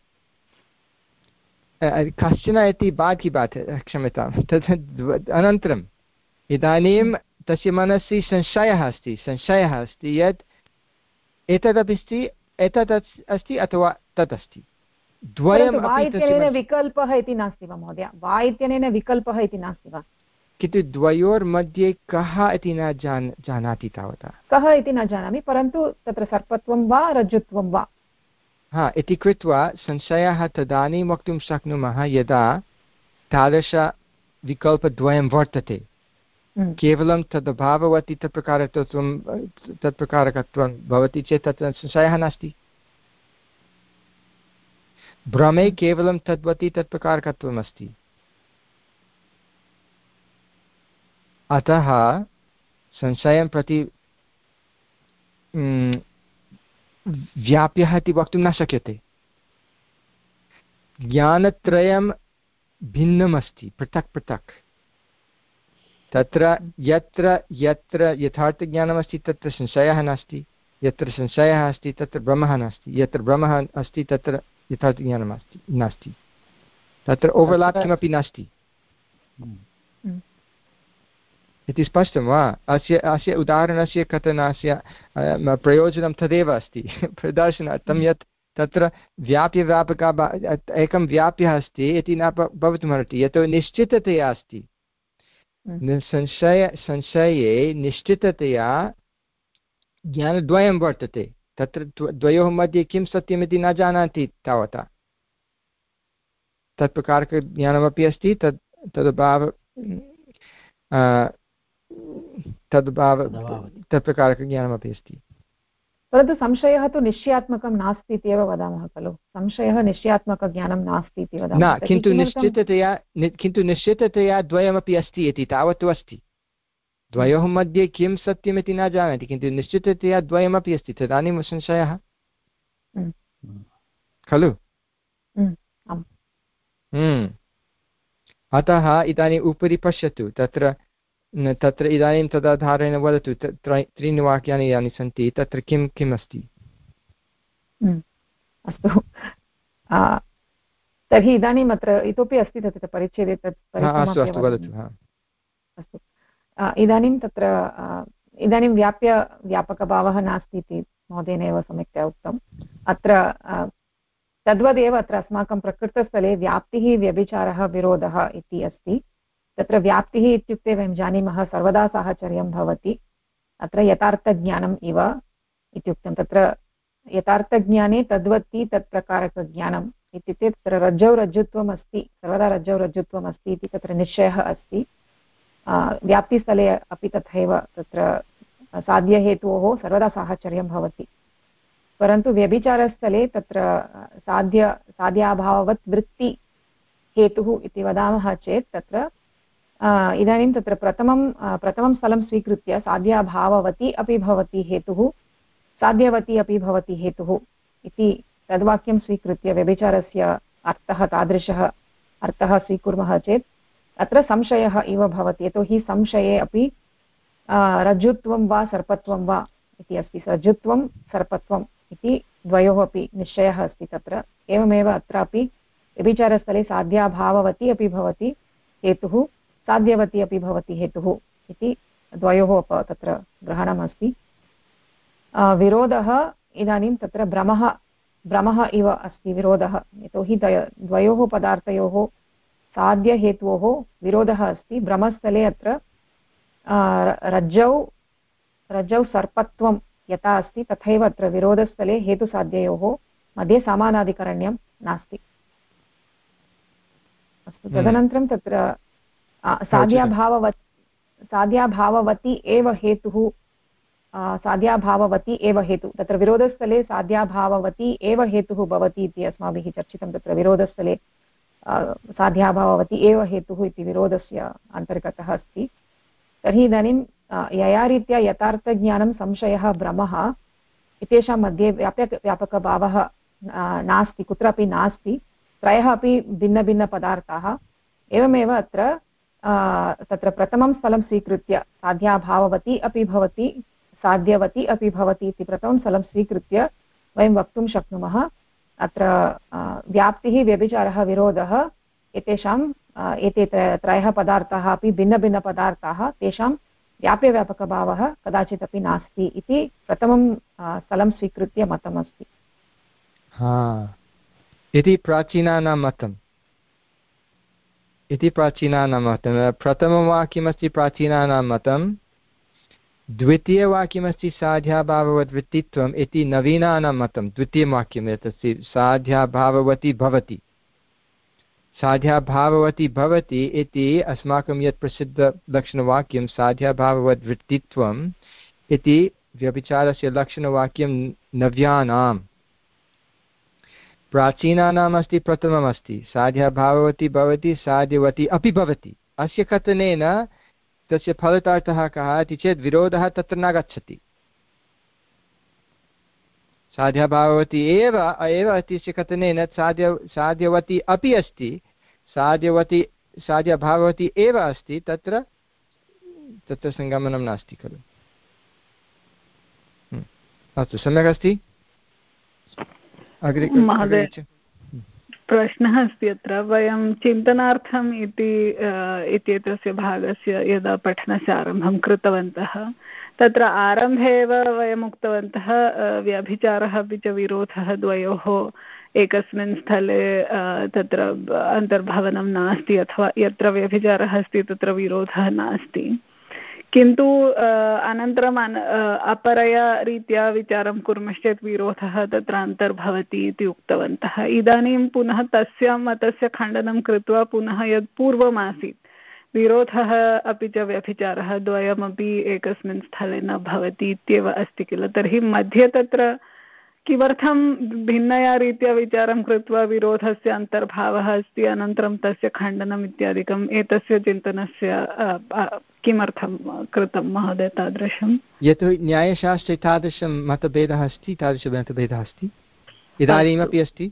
कश्चन इति बात् की बात्, क्षम्यतां, तत् अनन्तरम् इदानीं तस्य मनसि संशयः अस्ति, संशयः अस्ति यत् एतदपि अस्ति एतत् अस्ति अथवा तत् अस्ति, द्वयं वा इत्यनेन विकल्पः इति नास्ति वा महोदय? वा इत्यनेन विकल्पः इति नास्ति वा? किन्तु द्वयोर्मध्ये कः इति न जान जानाति तावता। कः इति न जानामि, परन्तु तत्र सर्पत्वं वा रज्जुत्वं वा हा इति कृत्वा संशयः तदानीं वक्तुं शक्नुमः यदा तादृशविकल्पद्वयं वर्तते, केवलं तदभाववति तत्प्रकारकत्वं तत्प्रकारकत्वं भवति चेत् तत्र संशयः नास्ति। भ्रमे केवलं तद्वति तत्प्रकारकत्वम् अस्ति, अतः संशयं प्रति व्याप्यः इति वक्तुं न शक्यते। ज्ञानत्रयं भिन्नमस्ति, पृथक् पृथक्, तत्र यत्र यत्र यथार्थज्ञानमस्ति तत्र संशयः नास्ति, यत्र संशयः अस्ति तत्र भ्रमः नास्ति, यत्र भ्रमः अस्ति तत्र यथार्थज्ञानम् अस्ति नास्ति, तत्र ओवर्लाप् किमपि नास्ति इति स्पष्टं वा? अस्य अस्य उदाहरणस्य कथनस्य प्रयोजनं तदेव अस्ति, प्रदर्शनार्थं यत् तत्र व्याप्यव्यापकः एकं व्याप्यः अस्ति इति न भवितुमर्हति, यतो निश्चिततया अस्ति। संशय संशये निश्चिततया ज्ञानद्वयं वर्तते, तत्र द्वयोः मध्ये किं सत्यमिति न जानाति तावता। तत्प्रकारकज्ञानमपि अस्ति, तद् तदभाव तद्भाव तत्प्रकारकज्ञानमपि अस्ति। परन्तु संशयः तु निश्चयात्मकं नास्ति इत्येव वदामः खलु, संशयः निश्चयात्मकज्ञानं नास्ति इति वदामः न, किन्तु निश्चिततया किन्तु निश्चिततया द्वयमपि अस्ति इति तावत् अस्ति। द्वयोः मध्ये किं सत्यमिति न जानाति, किन्तु निश्चिततया द्वयमपि अस्ति, तदानीं संशयः खलु। अतः इदानीम् उपरि पश्यतु, तत्र तत्र इदानीं तदाधारेण वदतु, त्रीणि वाक्यानि यानि सन्ति तत्र किं किम् अस्ति। अस्तु, तर्हि इदानीम् अत्र इतोपि अस्ति तत्र परिच्छेदे तत् अस्तु अस्तु वदतु। अस्तु, इदानीं तत्र इदानीं व्याप्य व्यापकभावः नास्ति इति महोदयेन सम्यक्तया उक्तम्। अत्र तद्वदेव अत्र अस्माकं प्रकृतस्थले व्याप्तिः व्यभिचारः विरोधः इति अस्ति। तत्र व्याप्तिः इत्युक्ते वयं जानीमः सर्वदा साहचर्यं भवति, अत्र यथार्थज्ञानम् इव इत्युक्तं। तत्र यथार्थज्ञाने तद्वत्ति तत्प्रकारकज्ञानम् इत्युक्ते तत्र रज्जौ रज्जुत्वम् अस्ति, सर्वदा रज्जौ रज्जुत्वम् अस्ति इति तत्र निश्चयः अस्ति। व्याप्तिस्थले अपि तथैव तत्र साध्यहेतोः सर्वदा साहचर्यं भवति, परन्तु व्यभिचारस्थले तत्र साध्य साध्याभाववत् वृत्तिहेतुः इति वदामः चेत् तत्र इदानीं तत्र प्रथमं प्रथमं स्थलं स्वीकृत्य साध्याभाववती अपि भवति हेतुः, साध्यवती अपि भवति हेतुः इति तद्वाक्यं स्वीकृत्य व्यभिचारस्य अर्थः तादृशः अर्थः स्वीकुर्मः चेत् अत्र संशयः इव भवति। यतोहि संशये अपि रज्जुत्वं वा सर्पत्वं वा इति अस्ति, रज्जुत्वं सर्पत्वम् इति द्वयोः अपि निश्चयः अस्ति तत्र। एवमेव अत्रापि व्यभिचारस्थले साध्याभाववती अपि भवति हेतुः, साध्यवती अपि भवति हेतुः इति द्वयोः तत्र ग्रहणमस्ति। विरोधः इदानीं तत्र भ्रमः भ्रमः इव अस्ति विरोधः, यतोहि द्वयोः पदार्थयोः साध्यहेतोः विरोधः अस्ति। भ्रमस्थले अत्र रज्जौ रज्जौ सर्पत्वं यथा अस्ति तथैव अत्र विरोधस्थले हेतुसाध्ययोः मध्ये समानाधिकरण्यं नास्ति। अस्तु, तदनन्तरं तत्र साध्याभाववत् साध्याभाववती एव हेतुः, साध्याभाववती एव हेतुः, तत्र विरोधस्थले साध्याभाववती एव हेतुः भवति इति अस्माभिः चर्चितं। तत्र विरोधस्थले साध्याभाववती एव हेतुः इति विरोधस्य अन्तर्गतः अस्ति। तर्हि इदानीं यया रीत्या यथार्थज्ञानं संशयः भ्रमः इत्येषां मध्ये व्यापक व्यापकभावः नास्ति, कुत्रापि नास्ति, त्रयः अपि भिन्नभिन्नपदार्थाः। एवमेव अत्र तत्र प्रथमं स्थलं स्वीकृत्य साध्याभाववती अपि भवति साध्यवती अपि भवति इति प्रथमं स्थलं स्वीकृत्य वयं वक्तुं शक्नुमः अत्र व्याप्तिः व्यभिचारः विरोधः एतेषां एते त्रयः पदार्थाः अपि भिन्नभिन्नपदार्थाः, तेषां व्याप्यव्यापकभावः कदाचित् अपि नास्ति इति प्रथमं स्थलं स्वीकृत्य मतमस्ति। इति प्राचीनानां मतम् इति प्राचीनानां मतं। प्रथमं वाक्यमस्ति प्राचीनानां मतं, द्वितीयवाक्यमस्ति साध्याभाववद्वृत्तित्वम् इति नवीनानां मतं। द्वितीयं वाक्यं यत् अस्ति साध्याभाववती भवति, साध्याभाववती भवति इति अस्माकं यत् प्रसिद्धलक्षणवाक्यं साध्याभाववद्वृत्तित्वम् इति व्यभिचारस्य लक्षणवाक्यं नव्यानां। प्राचीनानाम् अस्ति प्रथममस्ति साध्याभाववती भवति साध्यवती अपि भवति। अस्य कथनेन तस्य फलितार्थः कः इति चेत् विरोधः तत्र न गच्छति। साध्याभाववती एव एव इत्यस्य कथनेन साध्य साध्यवती अपि अस्ति, साध्यवती साध्यभाववती एव अस्ति, तत्र तत्र सङ्गमनं नास्ति खलु। अस्तु, सम्यक् अस्ति। अग्रे महोदय प्रश्नः अस्ति अत्र, वयं चिन्तनार्थम् इति इत्येतस्य भागस्य यदा पठनस्य आरम्भं कृतवन्तः तत्र आरम्भे एव वयम् उक्तवन्तः व्यभिचारः अपि च विरोधः द्वयोः एकस्मिन् स्थले तत्र अन्तर्भवनं नास्ति, अथवा यत्र व्यभिचारः अस्ति तत्र विरोधः नास्ति। किन्तु अनन्तरम् अपरया रीत्या विचारं कुर्मश्चेत् विरोधः तत्र अन्तर्भवति इति उक्तवन्तः। इदानीं पुनः तस्य मतस्य खण्डनं कृत्वा पुनः यत् पूर्वमासीत् विरोधः अपि च व्यभिचारः द्वयमपि एकस्मिन् स्थले न भवति इत्येव अस्ति किल, तर्हि मध्ये तत्र किमर्थं भिन्नया रीत्या विचारं कृत्वा विरोधस्य अन्तर्भावः अस्ति अनन्तरं तस्य खण्डनम् इत्यादिकम् एतस्य चिन्तनस्य किमर्थं कृतं महोदय तादृशं? यतोहि न्यायशास्त्रे तादृशं मतभेदः अस्ति, तादृशमतभेदः अस्ति, इदानीमपि अस्ति।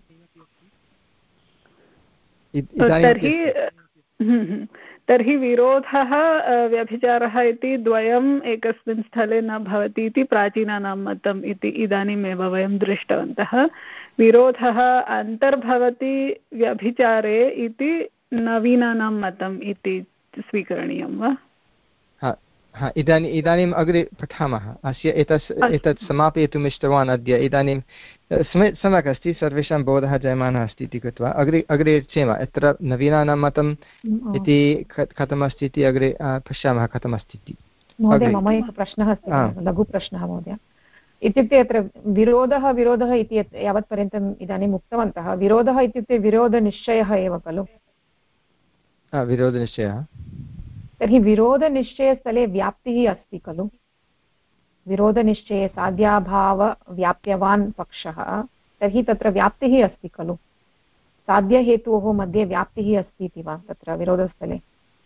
तर्हि तर्हि विरोधः व्यभिचारः इति द्वयम् एकस्मिन् स्थले न भवति इति प्राचीनानां मतम् इति इदानीमेव वयं दृष्टवन्तः। विरोधः अन्तर्भवति व्यभिचारे इति नवीनानां मतम् इति स्वीकरणीयं वा? हा, इदानीम् इदानीम् अग्रे पठामः। अस्य एतत् एतत् समापयितुम् इष्टवान् अद्य। इदानीं सम्यक् अस्ति, सर्वेषां बोधः जायमानः अस्ति इति कृत्वा अग्रे अग्रे गच्छेम। अत्र नवीनानां मतम् इति कथमस्ति इति अग्रे पश्यामः कथमस्ति इति। महोदय, मम एकः प्रश्नः अस्ति, लघुप्रश्नः महोदय। इत्युक्ते अत्र विरोधः विरोधः इति यावत्पर्यन्तम् इदानीम् उक्तवन्तः, विरोधः इत्युक्ते विरोधनिश्चयः एव खलु? विरोधनिश्चयः। तर्हि विरोधनिश्चयस्थले व्याप्तिः अस्ति खलु? विरोधनिश्चये साध्याभावव्याप्यवान् पक्षः, तर्हि तत्र व्याप्तिः अस्ति खलु? साध्यहेतोः मध्ये व्याप्तिः अस्ति इति वा तत्र विरोधस्थले?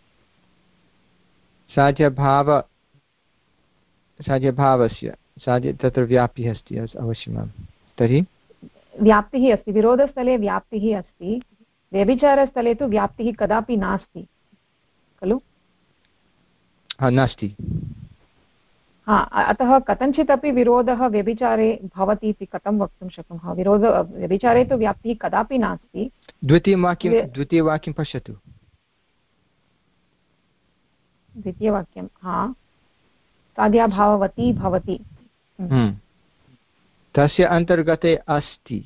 साध्यभाव साध्यभावस्य साध्य तत्र व्याप्तिः अस्ति अवश्यम्। तर्हि व्याप्तिः अस्ति, विरोधस्थले व्याप्तिः अस्ति, व्यभिचारस्थले तु व्याप्तिः कदापि नास्ति खलु? नास्ति। हा, अतः कथञ्चित् अपि विरोधः व्यभिचारे भवति इति कथं वक्तुं शक्नुमः? विरोध व्यभिचारे तु व्याप्तिः कदापि नास्ति। द्वितीयं वाक्यं द्वितीयवाक्यं पश्यतु। द्वितीयवाक्यं हा साध्याभाववती भवति, तस्य अन्तर्गते अस्ति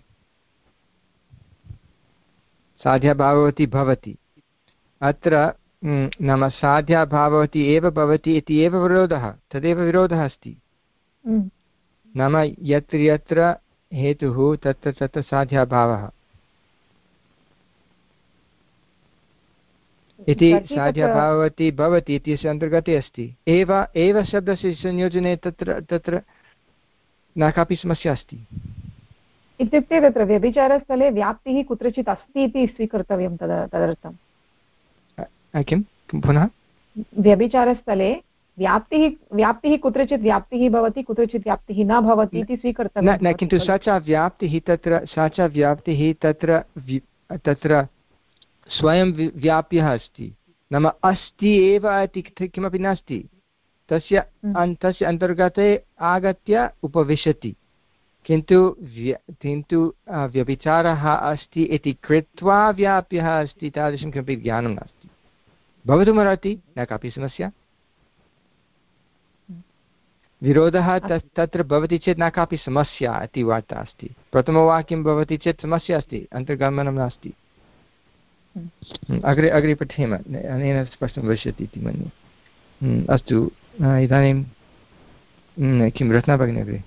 साध्याभाववती भवति। अत्र नाम साध्याभाववती एव भवति इति एव विरोधः, तदेव विरोधः अस्ति। नाम यत्र यत्र हेतुः तत्र तत्र साध्याभावः इति साध्याभाववती भवति इत्यस्य अन्तर्गते अस्ति। एव एव शब्दस्य संयोजने तत्र तत्र न कापि समस्या अस्ति। इत्युक्ते तत्र व्यभिचारस्थले व्याप्तिः कुत्रचित् अस्ति इति स्वीकर्तव्यं तद तदर्थं किं पुनः? व्यभिचारस्थले व्याप्तिः व्याप्तिः कुत्रचित् व्याप्तिः भवति, कुत्रचित् व्याप्तिः न भवति इति स्वीकर्तव्यं न, किन्तु सा च व्याप्तिः तत्र सा च व्याप्तिः तत्र तत्र स्वयं व्याप्यः अस्ति, नाम अस्ति एव इति किमपि नास्ति, तस्य तस्य अन्तर्गते आगत्य उपविशति। किन्तु किन्तु व्यभिचारः अस्ति इति कृत्वा व्याप्यः अस्ति तादृशं किमपि ज्ञानं नास्ति। भवितुमर्हति, न कापि समस्या। विरोधः तत्र भवति चेत् न कापि समस्या इति वार्ता अस्ति। प्रथमवाक्यं भवति चेत् समस्या अस्ति, अन्तर्गमनं नास्ति। अग्रे अग्रे पठेम, अनेन स्पष्टं भविष्यति इति मन्ये। अस्तु, इदानीं किं रत्ना भगिनी अग्रे?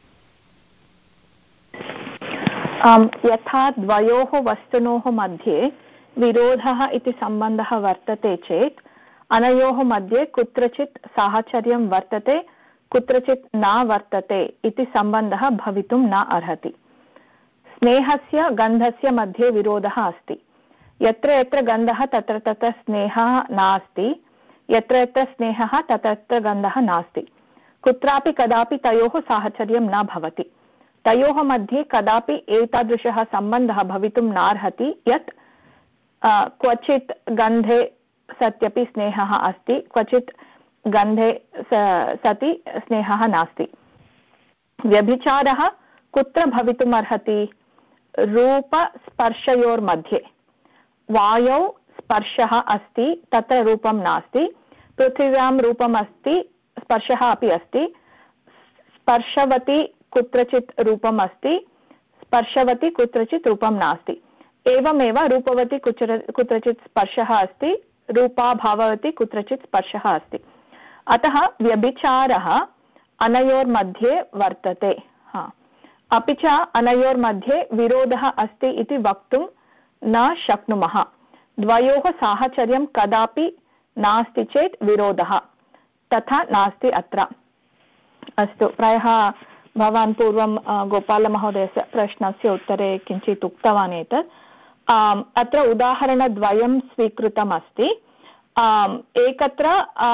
यथा द्वयोः वस्तुनोः मध्ये विरोधः इति सम्बन्धः वर्तते चेत् अनयोः मध्ये कुत्रचित् साहचर्यं वर्तते, कुत्रचित् न वर्तते इति सम्बन्धः भवितुं न अर्हति। स्नेहस्य गन्धस्य मध्ये विरोधः अस्ति। यत्र यत्र गन्धः तत्र तत्र स्नेहः नास्ति, यत्र यत्र स्नेहः तत्र तत्र गन्धः नास्ति। कुत्रापि कदापि तयोः साहचर्यं न भवति। तयोः मध्ये कदापि एतादृशः सम्बन्धः भवितुं नार्हति यत् क्वचित् गन्धे सत्यपि स्नेहः अस्ति, क्वचित् गन्धे सति स्नेहः नास्ति। व्यभिचारः कुत्र भवितुम् अर्हति? रूपस्पर्शयोर्मध्ये। वायौ स्पर्शः अस्ति, तत्र रूपं नास्ति। पृथिव्यां रूपम् अस्ति, स्पर्शः अपि अस्ति। स्पर्शवती कुत्रचित् रूपम् अस्ति, स्पर्शवती कुत्रचित् रूपं नास्ति। एवमेव रूपवती कुत्र कुत्रचित् स्पर्शः अस्ति, रूपा भाववती कुत्रचित् स्पर्शः अस्ति। अतः व्यभिचारः अनयोर्मध्ये वर्तते। हा, अपि च अनयोर्मध्ये विरोधः अस्ति इति वक्तुं न शक्नुमः। द्वयोः साहचर्यं कदापि नास्ति चेत् विरोधः, तथा नास्ति अत्र। अस्तु, प्रायः भवान् पूर्वं गोपालमहोदयस्य प्रश्नस्य उत्तरे किञ्चित् उक्तवान् एतत्। अत्र उदाहरणद्वयं स्वीकृतमस्ति। एकत्र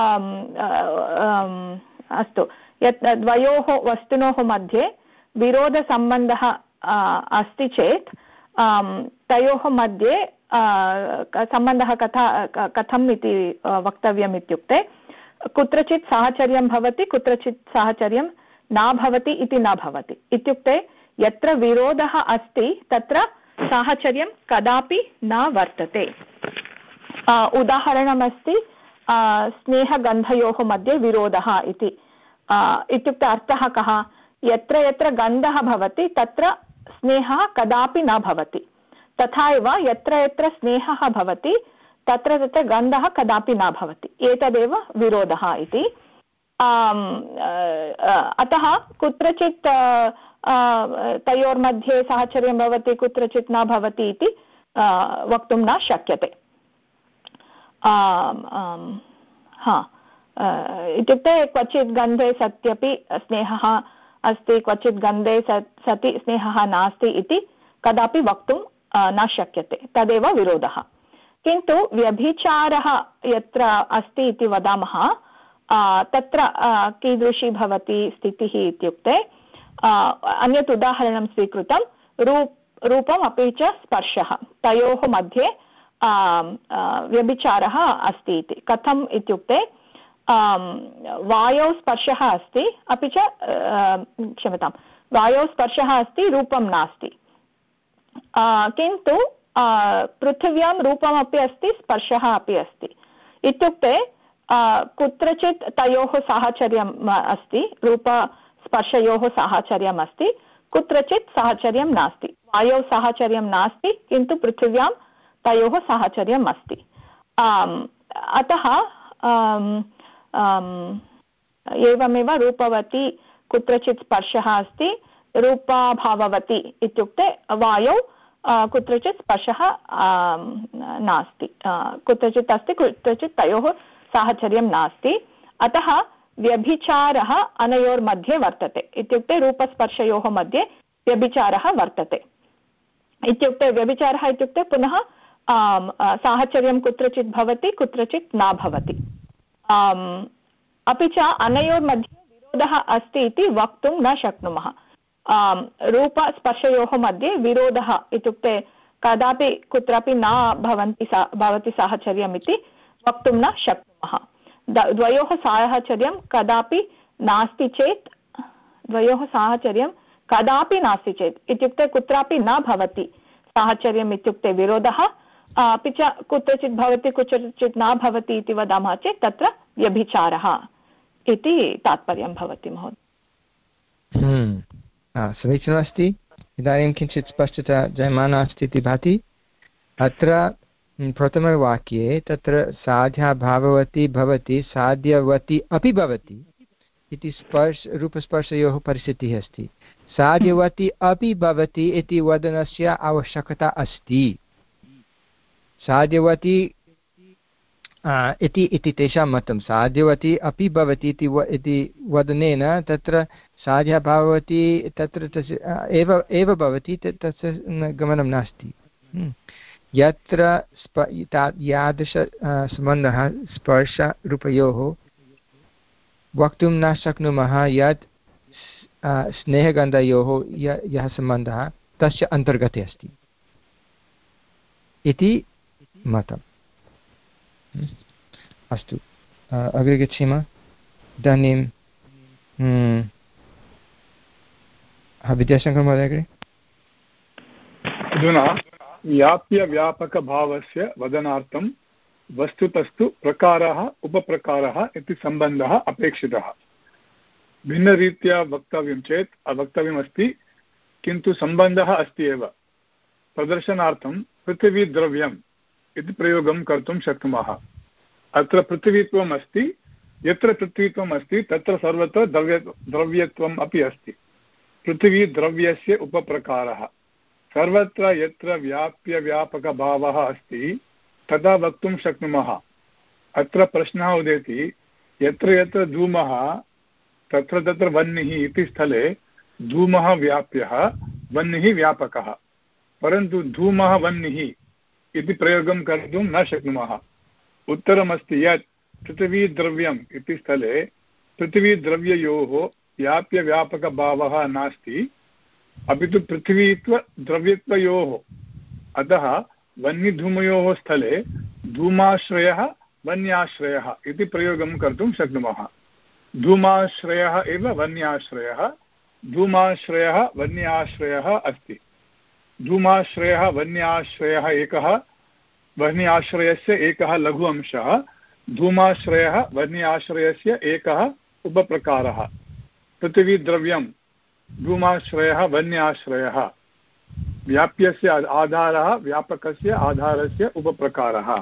अस्तु, यत् द्वयोः वस्तुनोः मध्ये विरोधसम्बन्धः अस्ति चेत् तयोः मध्ये सम्बन्धः कथा कथम् इति वक्तव्यम् इत्युक्ते कुत्रचित् साहचर्यं भवति, कुत्रचित् साहचर्यं न भवति इति न भवति। इत्युक्ते यत्र विरोधः अस्ति तत्र साहचर्यं कदापि न वर्तते। उदाहरणमस्ति स्नेहगन्धयोः मध्ये विरोधः इति। इत्युक्ते अर्थः कः? यत्र यत्र गन्धः भवति तत्र स्नेहः कदापि न भवति, तथा एव यत्र यत्र स्नेहः भवति तत्र तत्र गन्धः कदापि न भवति। एतदेव विरोधः इति। अतः कुत्रचित् तयोर्मध्ये साहचर्यं भवति, कुत्रचित् न भवति इति वक्तुं न शक्यते। हा, इत्युक्ते क्वचित् गन्धे सत्यपि स्नेहः अस्ति, क्वचित् गन्धे सति स्नेहः नास्ति इति कदापि वक्तुं न शक्यते। तदेव विरोधः। किन्तु व्यभिचारः यत्र अस्ति इति वदामः तत्र कीदृशी भवति स्थितिः इत्युक्ते अन्यत् उदाहरणं स्वीकृतं, रूप रूपम् अपि च स्पर्शः, तयोः मध्ये व्यभिचारः अस्ति इति। कथम् इत्युक्ते वायौ स्पर्शः अस्ति, अपि च क्षम्यतां वायौ स्पर्शः अस्ति, रूपं नास्ति। किन्तु पृथिव्यां रूपमपि अस्ति, स्पर्शः अपि अस्ति। इत्युक्ते कुत्रचित् तयोः साहचर्यम् अस्ति, रूपस्पर्शयोः साहचर्यम् अस्ति, कुत्रचित् साहचर्यं नास्ति। वायौ साहचर्यं नास्ति, किन्तु पृथिव्यां तयोः साहचर्यम् अस्ति। अतः एवमेव रूपवती कुत्रचित् स्पर्शः अस्ति, रूपाभाववती इत्युक्ते वायौ कुत्रचित् स्पर्शः नास्ति, कुत्रचित् अस्ति, कुत्रचित् तयोः साहचर्यं नास्ति। अतः व्यभिचारः अनयोर्मध्ये वर्तते। इत्युक्ते रूपस्पर्शयोः मध्ये व्यभिचारः वर्तते। इत्युक्ते व्यभिचारः इत्युक्ते पुनः साहचर्यं कुत्रचित् भवति, कुत्रचित् न भवति। अपि च अनयोर्मध्ये विरोधः अस्ति इति वक्तुं न शक्नुमः। रूपस्पर्शयोः मध्ये विरोधः इत्युक्ते कदापि कुत्रापि न भवन्ति सा भवति साहचर्यम् इति वक्तुं न शक्नुमः। द्वयोः साहचर्यं कदापि नास्ति चेत् द्वयोः साहचर्यं कदापि नास्ति चेत् इत्युक्ते कुत्रापि न भवति साहचर्यम् इत्युक्ते विरोधः। अपि च कुत्रचित् भवति, कुत्रचित् न भवति इति वदामः चेत् तत्र व्यभिचारः इति तात्पर्यं भवति महोदय। समीचीनमस्ति। इदानीं किञ्चित् स्पष्टता जायमाना अस्ति इति भाति। अत्र प्रथमवाक्ये तत्र साध्या भाववती भवति, साध्यवती अपि भवति इति स्पर्श रूपस्पर्शयोः परिस्थितिः अस्ति। साध्यवती अपि भवति इति वदनस्य आवश्यकता अस्ति। साध्यवती इति इति तेषां मतं। साध्यवती अपि भवति इति वदनेन तत्र साध्या भाववती तत्र तस्य एव एव भवति, तस्य गमनं नास्ति। यत्र स्प यादृश सम्बन्धः स्पर्शरूपयोः वक्तुं न शक्नुमः यत् स्नेहगन्धयोः यः सम्बन्धः तस्य अन्तर्गते अस्ति इति मतम्। अस्तु, अग्रे गच्छेम। इदानीं विद्याशङ्करमहोदय अग्रे। अधुना व्याप्यव्यापकभावस्य वदनार्थं वस्तुतस्तु प्रकारः उपप्रकारः इति सम्बन्धः अपेक्षितः। भिन्नरीत्या वक्तव्यं चेत् वक्तव्यमस्ति, किन्तु सम्बन्धः अस्ति एव। प्रदर्शनार्थं पृथिवीद्रव्यम् इति प्रयोगं कर्तुं शक्नुमः। अत्र पृथिवीत्वम् अस्ति, यत्र पृथ्वीत्वम् अस्ति तत्र सर्वत्र द्रव्य द्रव्यत्वम् अपि अस्ति। पृथिवीद्रव्यस्य उपप्रकारः। सर्वत्र यत्र व्याप्यव्यापकभावः अस्ति तदा वक्तुं शक्नुमः। अत्र प्रश्नः उदेति, यत्र यत्र धूमः तत्र तत्र वह्निः इति स्थले धूमः व्याप्यः, वह्निः व्यापकः। परन्तु धूमः वह्निः इति प्रयोगं कर्तुं न शक्नुमः। उत्तरमस्ति यत् पृथिवीद्रव्यम् इति स्थले पृथिवीद्रव्ययोः व्याप्यव्यापकभावः नास्ति, अपि तु पृथिवीत्वद्रव्यत्वयोः। अतः वह्निधूमयोः स्थले धूमाश्रयः वन्याश्रयः इति प्रयोगं कर्तुं शक्नुमः। धूमाश्रयः एव वन्याश्रयः, धूमाश्रयः वन्याश्रयः अस्ति। धूमाश्रयः वन्याश्रयः एकः, वन्याश्रयस्य एकः लघु अंशः, धूमाश्रयः वन्याश्रयस्य एकः उपप्रकारः। पृथिवीद्रव्यं धूमाश्रयः वन्याश्रयः, व्याप्यस्य आधारः व्यापकस्य आधारस्य उपप्रकारः।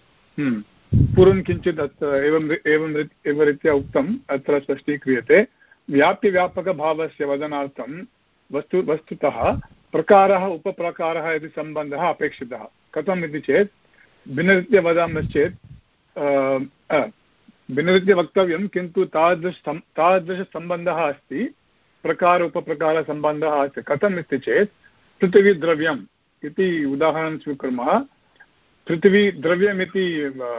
पूर्वं किञ्चित् एवं एवं एवं रीत्या उक्तम्, अत्र स्पष्टीक्रियते। व्याप्यव्यापकभावस्य वदनार्थं वस्तु वस्तुतः प्रकारः उपप्रकारः इति सम्बन्धः अपेक्षितः। कथम् इति चेत् भिन्नरीत्या वदामश्चेत् भिन्नरीत्या वक्तव्यं, किन्तु तादृश तादृशसम्बन्धः अस्ति, प्रकार उपप्रकारसम्बन्धः अस्ति। कथम् इति चेत् पृथिवीद्रव्यम् इति उदाहरणं स्वीकुर्मः। पृथिवीद्रव्यमिति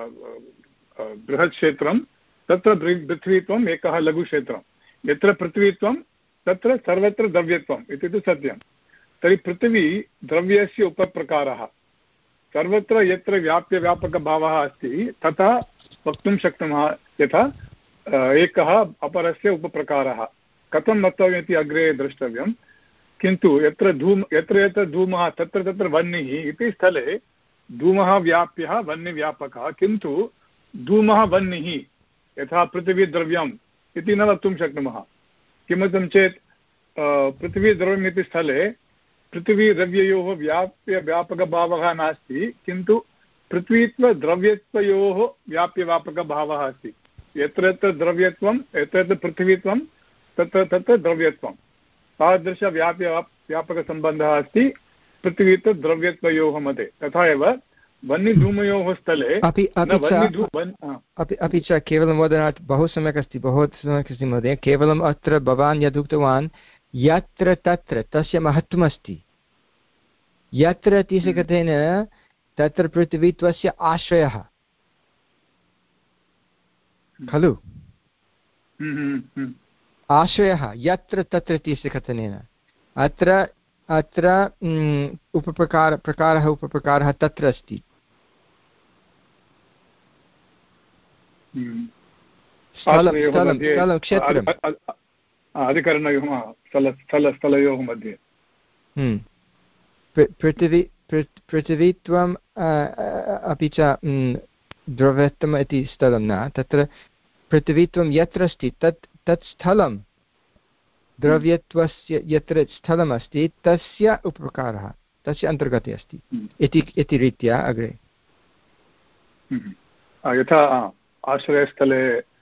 बृहत् क्षेत्रं, तत्र पृथ्वीत्वम् एकः लघुक्षेत्रं। यत्र पृथ्वीत्वं तत्र सर्वत्र द्रव्यत्वम् इति तु सत्यं। तर्हि पृथिवी द्रव्यस्य उपप्रकारः। सर्वत्र यत्र व्याप्यव्यापकभावः अस्ति तथा वक्तुं शक्नुमः, यथा एकः अपरस्य उपप्रकारः। कथं वक्तव्यम् इति अग्रे द्रष्टव्यं। किन्तु यत्र धूम यत्र यत्र धूमः तत्र तत्र वह्निः इति स्थले धूमः व्याप्यः वह्निव्यापकः, किन्तु धूमः वह्निः यथा पृथिवीद्रव्यम् इति न वक्तुं शक्नुमः। किमर्थं चेत् पृथिवीद्रव्यम् इति स्थले पृथिवीद्रव्ययोः व्याप्यव्यापकभावः नास्ति, किन्तु पृथ्वीत्वद्रव्यत्वयोः व्याप्यव्यापकभावः अस्ति। यत्र यत्र द्रव्यत्वं यत्र यत्र पृथिवीत्वं तत्र तत्र द्रव्यत्वं, तादृशव्याप्य व्यापकसम्बन्धः अस्ति पृथिवीत्वद्रव्यत्वयोः मध्ये। तथा एव वह्निधूमयोः स्थले अपि अपि च केवलं वदनात् बहु सम्यक् अस्ति, बहु सम्यक् अस्ति महोदय। केवलम् अत्र भवान् यद् उक्तवान्, यत्र तत्र तस्य महत्त्वमस्ति। यत्र इति कथेन तत्र पृथिवीत्वस्य आश्रयः खलु, आश्रयः यत्र तत्र इति कथनेन। अत्र अत्र उपप्रकार प्रकारः उपप्रकारः तत्र अस्ति। स्थलं स्थलं स्थलं क्षेत्रम् अधिकरणयोः स्थलस्थलयोः मध्ये पृथिवी पृथिवीत्वम् अपि च द्रव्यत्वम् इति स्थलं न, तत्र पृथिवीत्वं यत्र अस्ति तत् तत् स्थलं द्रव्यत्वस्य यत्र स्थलमस्ति तस्य उपप्रकारः तस्य अन्तर्गते अस्ति इति इति रीत्या अग्रे। यथा आश्रयस्थले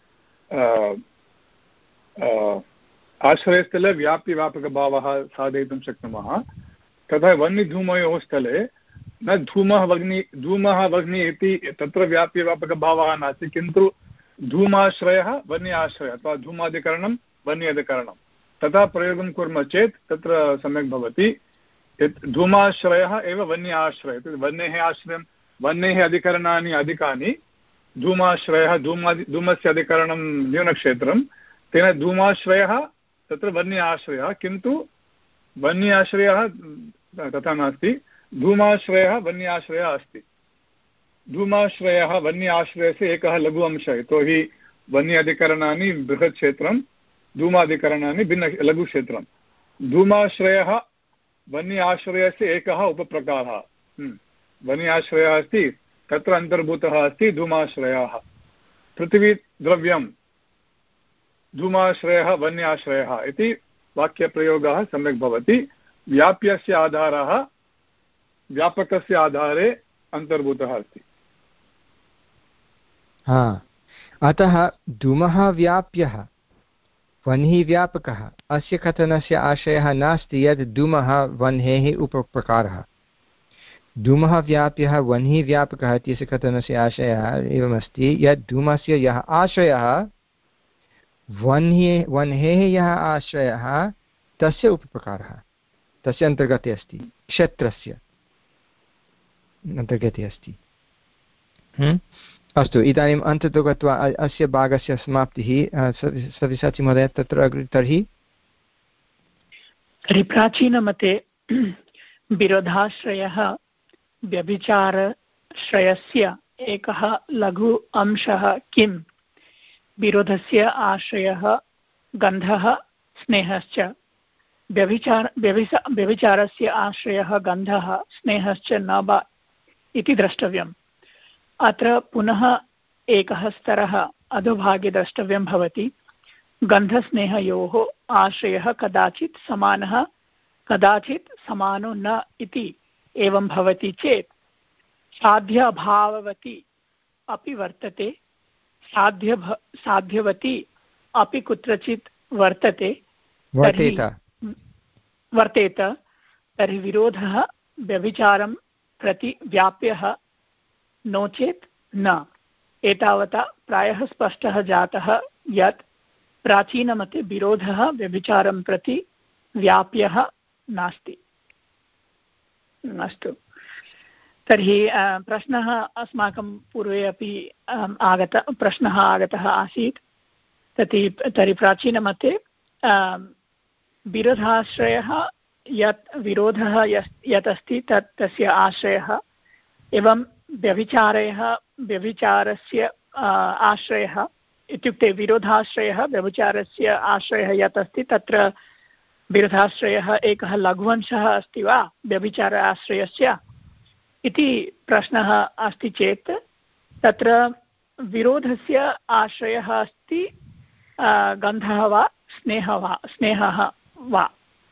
आश्रयस्थले व्याप्यव्यापकभावः साधयितुं शक्नुमः, तथा वह्निधूमयोः स्थले न धूमः वह्नि धूमः वह्नि इति तत्र व्याप्यव्यापकभावः नास्ति, किन्तु धूमाश्रयः वह्न्याश्रयः अथवा धूमादिकरणं वह्न्यधिकरणं, तथा प्रयोगं कुर्मः चेत् तत्र सम्यक् भवति। यत् धूमाश्रयः एव वह्न्याश्रयः, वह्नेः आश्रयं वह्नेः अधिकरणानि अधिकानि, धूमाश्रयः धूमादि धूमस्य अधिकरणं न्यूनक्षेत्रं, तेन धूमाश्रयः तत्र वह्न्याश्रयः, किन्तु वह्न्याश्रयः तथा नास्ति, धूमाश्रयः वह्न्याश्रयः अस्ति। धूमाश्रयः वह्न्याश्रयस्य एकः लघु अंशः, यतोहि वन्याधिकरणानि बृहत् क्षेत्रं, धूमाधिकरणानि भिन्न लघुक्षेत्रं। धूमाश्रयः वन्य आश्रयस्य एकः उपप्रकारः। वन्य आश्रयः अस्ति, तत्र अन्तर्भूतः अस्ति धूमाश्रयः। पृथिवीद्रव्यं धूमाश्रयः वन्याश्रयः इति वाक्यप्रयोगः सम्यक् भवति। व्याप्यस्य आधारः व्यापकस्य आधारे अन्तर्भूतः अस्ति। हा, अतः धूमः व्याप्यः वह्निः व्यापकः, अस्य कथनस्य आशयः नास्ति यद् धूमः वह्नेः उपप्रकारः। धूमः व्याप्यः वह्निः व्यापकः इत्यस्य कथनस्य आशयः एवमस्ति यत् धूमस्य यः आश्रयः वह्नेः वह्नेः यः आश्रयः तस्य उपप्रकारः तस्य अन्तर्गते अस्ति, क्षेत्रस्य अन्तर्गते अस्ति। अस्तु, इदानीम् अन्ततो गत्वा अस्य भागस्य समाप्तिः। सव्यसाची महोदय तत्र अग्रे तर्हि तर्हि प्राचीनमते विरोधाश्रयः व्यभिचारश्रयस्य एकः लघु अंशः किम्? विरोधस्य आश्रयः गन्धः स्नेहश्च, व्यभिचार व्यभिचारस्य आश्रयः गन्धः स्नेहश्च न वा इति द्रष्टव्यम्। अत्र पुनः एकः स्तरः अधोभागे द्रष्टव्यं भवति। गन्धस्नेहयोः आश्रयः कदाचित् समानः कदाचित् समानो न इति एवं भवति चेत् साध्यभाववती अपि वर्तते, साध्य साध्यवती अपि कुत्रचित् वर्तते वर्तेत वर्तेत तर्हि विरोधः व्यभिचारं प्रति व्याप्यः नो चेत् न। एतावता प्रायः स्पष्टः जातः यत् प्राचीनमते विरोधः व्यभिचारं प्रति व्याप्यः नास्ति। अस्तु, तर्हि प्रश्नः अस्माकं पूर्वे अपि आगत प्रश्नः आगतः आसीत्। तर्हि तर्हि प्राचीनमते विरोधाश्रयः यत् विरोधः यत् अस्ति तत् तस्य आश्रयः, एवं व्यभिचारः व्यभिचारस्य आश्रयः इत्युक्ते विरोधाश्रयः व्यभिचारस्य आश्रयः यत् अस्ति तत्र विरोधाश्रयः एकः लघुवंशः अस्ति वा व्यभिचार आश्रयस्य इति प्रश्नः अस्ति चेत् तत्र विरोधस्य आश्रयः अस्ति गन्धः वा स्नेहः वा स्नेहः वा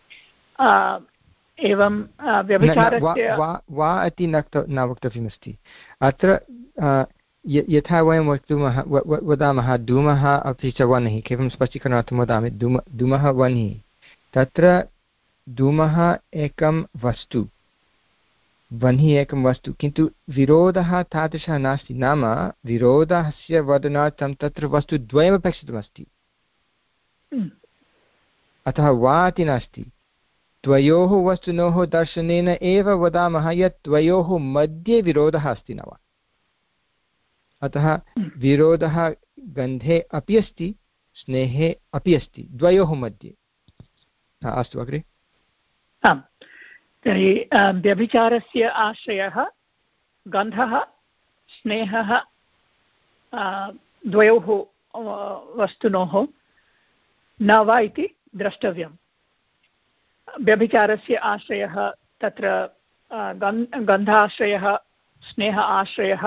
एवं व्यभिचारस्य वा इति न वक्तव्यमस्ति। अत्र यथा वयं वक्तुमः वदामः धूमः अपि च वह्निः, केवलं स्पष्टीकरणार्थं वदामि, धूम धूमः वह्निः, तत्र धूमः एकं वस्तु, वह्निः एकं वस्तु, किन्तु विरोधः तादृशः नास्ति। नाम विरोधस्य वदनार्थं तत्र वस्तुद्वयमपेक्षितमस्ति, अतः वा इति नास्ति। द्वयोः वस्तुनोः दर्शनेन एव वदामः यत् द्वयोः मध्ये विरोधः अस्ति न वा। अतः विरोधः गन्धे अपि अस्ति, स्नेहे अपि अस्ति, द्वयोः मध्ये। अस्तु, अग्रे। आम्, तर्हि व्यभिचारस्य आश्रयः गन्धः स्नेहः द्वयोः वस्तुनोः न वा इति द्रष्टव्यम्। व्यभिचारस्य आश्रयः तत्र गन्धाश्रयः स्नेह आश्रयः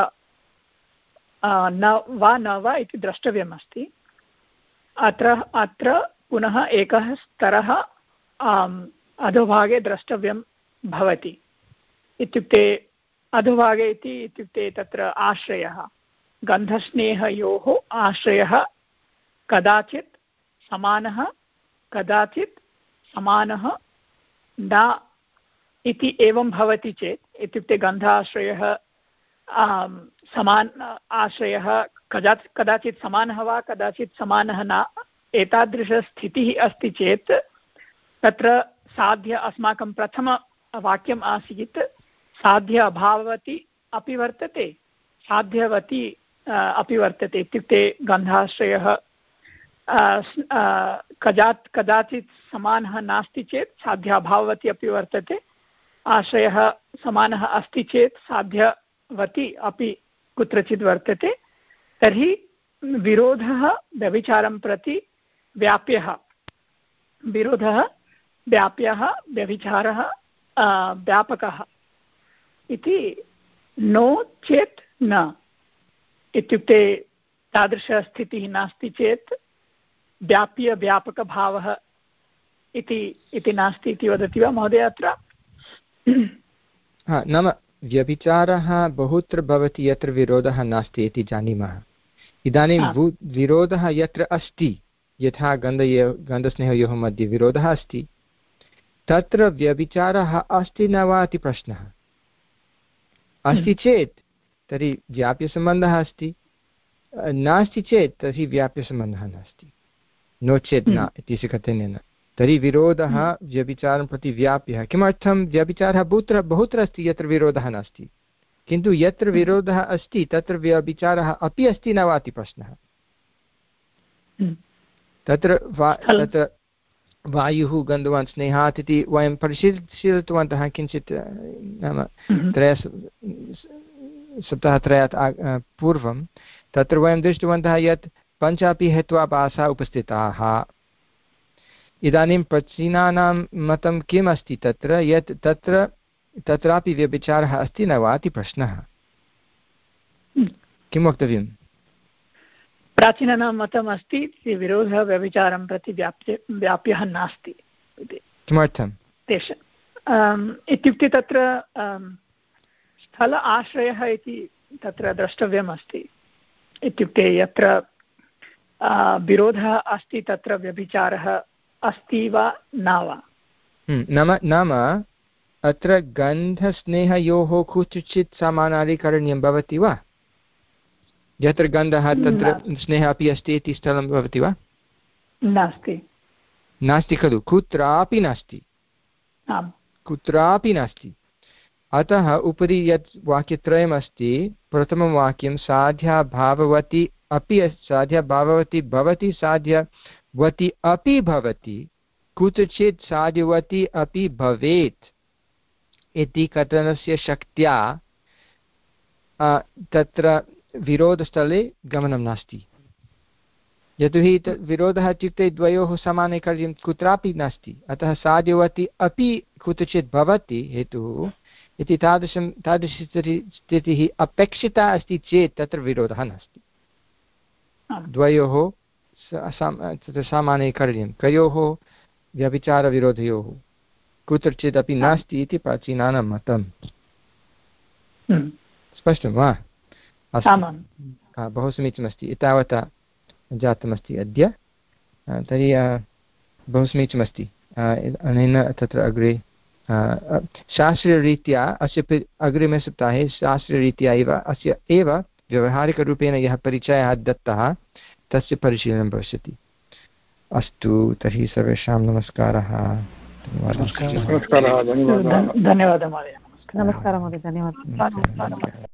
न वा न वा इति द्रष्टव्यमस्ति। अत्र अत्र पुनः एकः स्तरः अधोभागे द्रष्टव्यं भवति। इत्युक्ते अधोभागे इति इत्युक्ते तत्र आश्रयः गन्धस्नेहयोः आश्रयः कदाचित् समानः कदाचित् समानः न इति एवं भवति चेत्, इत्युक्ते गन्धाश्रयः समान आश्रयः कदाचित् कदाचित् समानः वा कदाचित् समानः न, एतादृशस्थितिः अस्ति चेत् तत्र साध्य अस्माकं प्रथमवाक्यम् आसीत् साध्य अभाववती अपि वर्तते साध्यवती अपि वर्तते। इत्युक्ते गन्धाश्रयः कदाचित् कदाचित् समानः नास्ति चेत् साध्याभाववती अपि वर्तते, आश्रयः समानः अस्ति चेत् साध्यवती अपि कुत्रचित् वर्तते। तर्हि विरोधः व्यभिचारं प्रति व्याप्यः विरोधः व्याप्यः व्यभिचारः व्यापकः इति नो चेत् न इत्युक्ते तादृशस्थितिः नास्ति चेत् व्याप्यव्यापकभावः इति इति नास्ति इति वदति वा महोदय अत्र? हा, नाम व्यभिचारः बहुत्र भवति यत्र विरोधः नास्ति इति जानीमः। इदानीं विरोधः यत्र अस्ति, यथा गन्धयो गन्धस्नेहयोः मध्ये विरोधः अस्ति, तत्र व्यभिचारः अस्ति न वा इति प्रश्नः। अस्ति चेत् तर्हि व्याप्यसम्बन्धः अस्ति, नास्ति चेत् तर्हि व्याप्यसम्बन्धः नास्ति, नो चेत् न इति कथनेन। तर्हि विरोधः व्यभिचारं प्रति व्याप्यः। किमर्थं? व्यभिचारः बहुत्र बहुत्र अस्ति यत्र विरोधः नास्ति, किन्तु यत्र विरोधः अस्ति तत्र व्यभिचारः अपि अस्ति न वा इति प्रश्नः। तत्र वा तत्र वायुः गन्धवान् स्नेहात् इति वयं परिशीलितवन्तः किञ्चित्, नाम त्रय सप्ताहत्रयात् पूर्वं। तत्र वयं दृष्टवन्तः यत् पञ्चापि हेत्वाभासाः उपस्थिताः। इदानीं प्राचीनानां मतं किम् अस्ति तत्र, यत् तत्र तत्रापि व्यभिचारः अस्ति न वा इति प्रश्नः। किं वक्तव्यं? प्राचीनानां मतम् अस्ति विरोधः व्यभिचारं प्रति व्याप्य व्याप्यः नास्ति इति। किमर्थं? तेषाम् इत्युक्ते तत्र स्थल आश्रयः इति तत्र द्रष्टव्यम् अस्ति। इत्युक्ते यत्र विरोधः अस्ति तत्र व्यभिचारः अस्ति वा न वा। नाम नाम अत्र गन्धस्नेहयोः कुत्रचित् समानाधिकरण्यं भवति वा? यत्र गन्धः तत्र स्नेहः अपि अस्ति इति स्थलं भवति वा? नास्ति। नास्ति खलु, कुत्रापि नास्ति, कुत्रापि नास्ति। अतः उपरि यत् वाक्यत्रयम् अस्ति, प्रथमं वाक्यं साध्या भाववती अपि साध्या भाववती भवति, साध्यवती अपि भवति, कुत्रचित् साध्यवती अपि भवेत् इति कथनस्य शक्त्या तत्र विरोधस्थले गमनं नास्ति। यतोहि विरोधः इत्युक्ते द्वयोः समाने कार्यं कुत्रापि नास्ति, अतः साध्यवती अपि कुत्रचित् भवति हेतुः इति तादृशं तादृशी स्थितिः अपेक्षिता अस्ति चेत् तत्र विरोधः नास्ति। द्वयोः तत्र सामाने कार्यं कयोः? व्यभिचारविरोधयोः कुत्रचिदपि नास्ति इति प्राचीनानां मतं। स्पष्टं वा? अस्तु, बहु समीचीनमस्ति। एतावता जातमस्ति अद्य। तर्हि बहु समीचीनमस्ति। अनेन तत्र अग्रे शास्त्रीयरीत्या अस्य अग्रिमे सप्ताहे शास्त्रीयरीत्या एव अस्य एव व्यवहारिकरूपेण यः परिचयः दत्तः तस्य परिशीलनं भविष्यति। अस्तु, तर्हि सर्वेषां नमस्कारः। नमस्कारः, धन्यवादः। धन्यवादः महोदय। नमस्कारः महोदय, धन्यवादः।